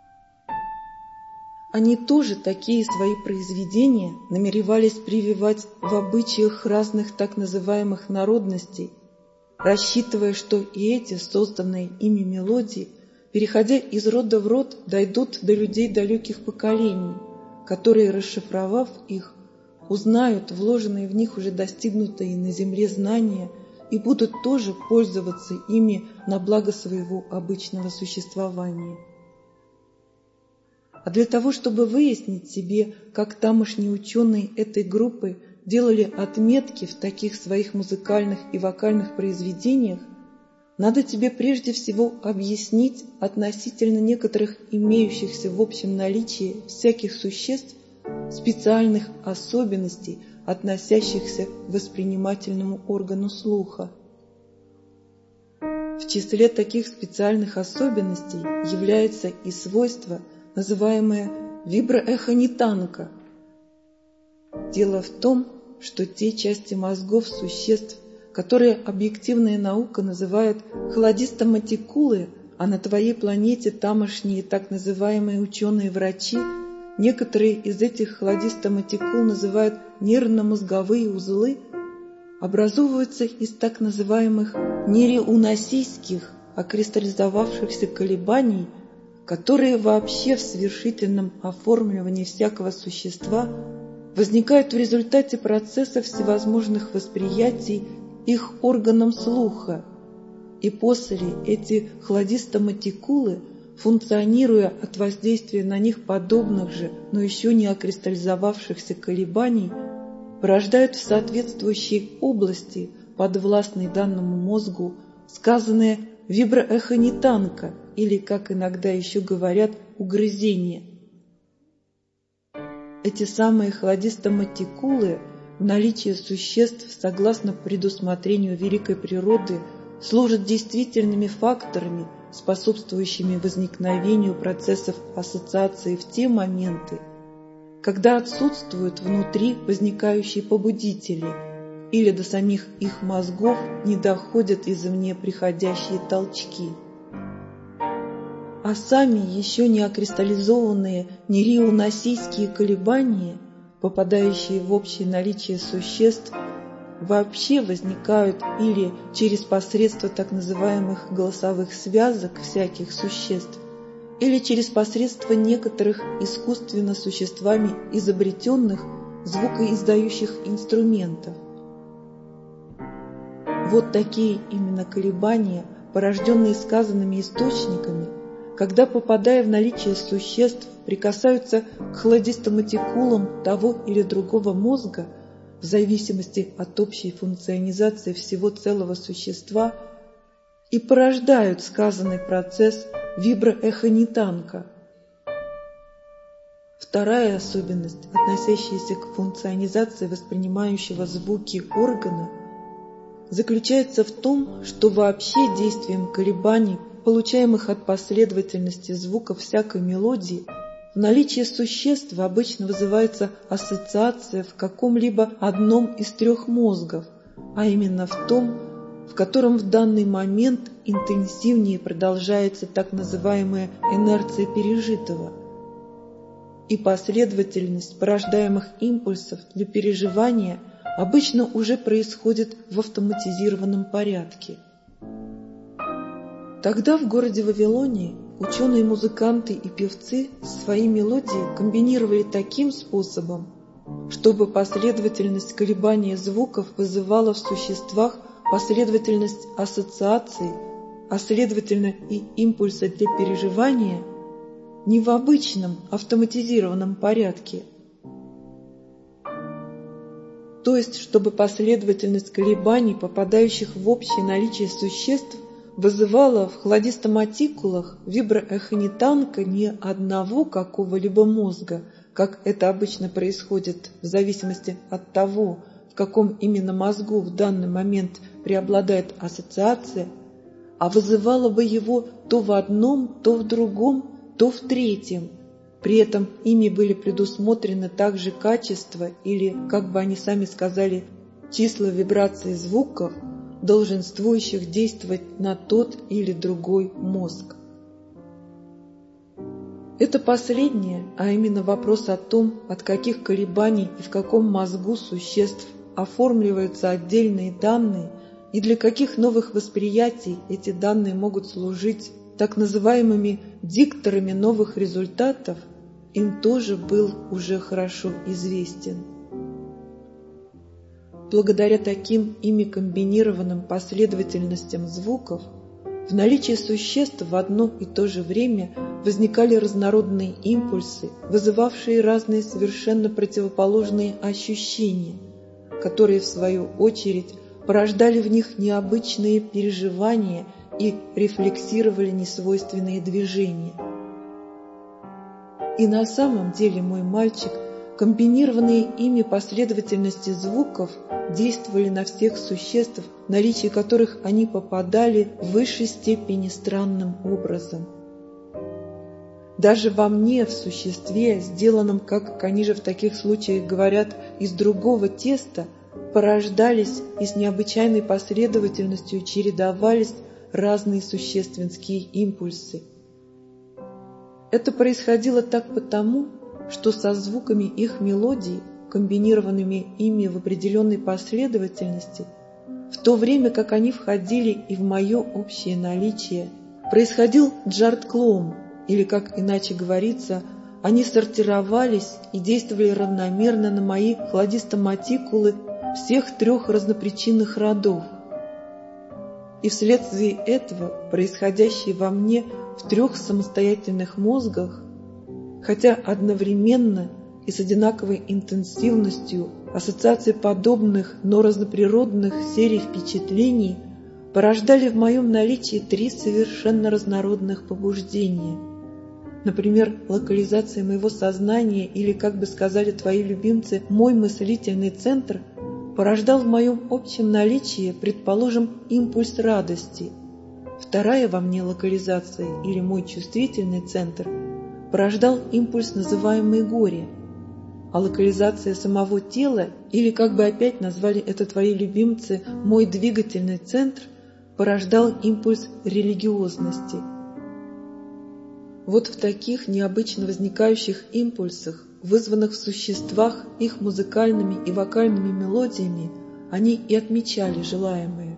Они тоже такие свои произведения намеревались прививать в обычаях разных так называемых народностей, рассчитывая, что и эти созданные ими мелодии, переходя из рода в род, дойдут до людей далеких поколений, которые, расшифровав их, узнают вложенные в них уже достигнутые на земле знания и будут тоже пользоваться ими на благо своего обычного существования. А для того, чтобы выяснить себе, как тамошние ученые этой группы делали отметки в таких своих музыкальных и вокальных произведениях, надо тебе прежде всего объяснить относительно некоторых имеющихся в общем наличии всяких существ специальных особенностей, относящихся к воспринимательному органу слуха. В числе таких специальных особенностей является и свойство, называемое виброэхонитанка. Дело в том, что те части мозгов существ, которые объективная наука называет хладистоматикулы, а на твоей планете тамошние так называемые ученые-врачи, некоторые из этих хладистоматикул называют нервно-мозговые узлы, образовываются из так называемых нереунасийских окристаллизовавшихся колебаний, которые вообще в свершительном оформлении всякого существа возникают в результате процесса всевозможных восприятий их органом слуха, и после эти хладистоматикулы, функционируя от воздействия на них подобных же, но еще не окристаллизовавшихся колебаний, порождают в соответствующей области, подвластной данному мозгу, сказанное виброэхонитанка, или, как иногда еще говорят, угрызение. Эти самые хладистоматикулы в наличии существ, согласно предусмотрению великой природы, служат действительными факторами, способствующими возникновению процессов ассоциации в те моменты, когда отсутствуют внутри возникающие побудители или до самих их мозгов не доходят извне приходящие толчки. А сами еще не окристаллизованные нереунасийские колебания, попадающие в общее наличие существ, вообще возникают или через посредство так называемых голосовых связок всяких существ, или через посредство некоторых искусственно существами изобретенных звукоиздающих инструментов. Вот такие именно колебания, порожденные сказанными источниками, когда, попадая в наличие существ, прикасаются к хладистоматикулам того или другого мозга, в зависимости от общей функционизации всего целого существа, и порождают сказанный процесс виброэхонитанка. Вторая особенность, относящаяся к функционизации воспринимающего звуки органа, заключается в том, что вообще действием колебаний, получаемых от последовательности звуков всякой мелодии, в наличии существ обычно вызывается ассоциация в каком-либо одном из трех мозгов, а именно в том, в котором в данный момент интенсивнее продолжается так называемая инерция пережитого, и последовательность порождаемых импульсов для переживания обычно уже происходит в автоматизированном порядке. Тогда в городе Вавилонии ученые, музыканты и певцы свои мелодии комбинировали таким способом, чтобы последовательность колебания звуков вызывала в существах последовательность ассоциаций, а следовательно и импульса для переживания, не в обычном автоматизированном порядке. То есть, чтобы последовательность колебаний, попадающих в общее наличие существ, вызывала в хладистоматикулах виброэхонитанка не одного какого-либо мозга, как это обычно происходит в зависимости от того, в каком именно мозгу в данный момент преобладает ассоциация, а вызывала бы его то в одном, то в другом, то в третьем. При этом ими были предусмотрены также качества или, как бы они сами сказали, числа вибраций звуков, долженствующих действовать на тот или другой мозг. Это последнее, а именно вопрос о том, от каких колебаний и в каком мозгу существ оформливаются отдельные данные и для каких новых восприятий эти данные могут служить так называемыми дикторами новых результатов, им тоже был уже хорошо известен. Благодаря таким ими комбинированным последовательностям звуков в наличии существ в одно и то же время возникали разнородные импульсы, вызывавшие разные совершенно противоположные ощущения, которые, в свою очередь, порождали в них необычные переживания и рефлексировали несвойственные движения. И на самом деле, мой мальчик, комбинированные ими последовательности звуков действовали на всех существ, в наличие которых они попадали в высшей степени странным образом. Даже во мне, в существе, сделанном, как они же в таких случаях говорят, из другого теста, порождались и с необычайной последовательностью чередовались разные существенские импульсы. Это происходило так потому, что со звуками их мелодий, комбинированными ими в определенной последовательности, в то время как они входили и в мое общее наличие, происходил джарт-клоум, или, как иначе говорится, они сортировались и действовали равномерно на мои хладистоматикулы всех трех разнопричинных родов. И вследствие этого происходящие во мне в трех самостоятельных мозгах, хотя одновременно и с одинаковой интенсивностью ассоциации подобных, но разноприродных серий впечатлений порождали в моем наличии три совершенно разнородных побуждения. Например, локализация моего сознания или, как бы сказали твои любимцы, мой мыслительный центр порождал в моем общем наличии, предположим, импульс радости. Вторая во мне локализация или мой чувствительный центр порождал импульс, называемый горе. А локализация самого тела, или, как бы опять назвали это твои любимцы, мой двигательный центр, порождал импульс религиозности. Вот в таких необычно возникающих импульсах, вызванных в существах их музыкальными и вокальными мелодиями, они и отмечали желаемое.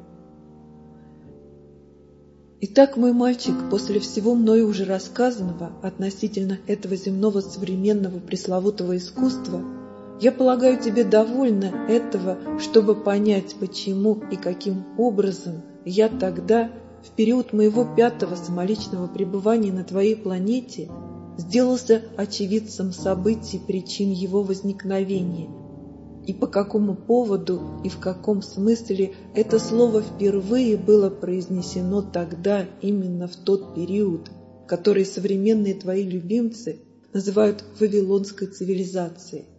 Итак, мой мальчик, после всего мною уже рассказанного относительно этого земного современного пресловутого искусства, я полагаю, тебе довольно этого, чтобы понять, почему и каким образом я тогда, в период моего пятого самоличного пребывания на твоей планете, сделался очевидцем событий, причин его возникновения, и по какому поводу и в каком смысле это слово впервые было произнесено тогда, именно в тот период, который современные твои любимцы называют вавилонской цивилизацией.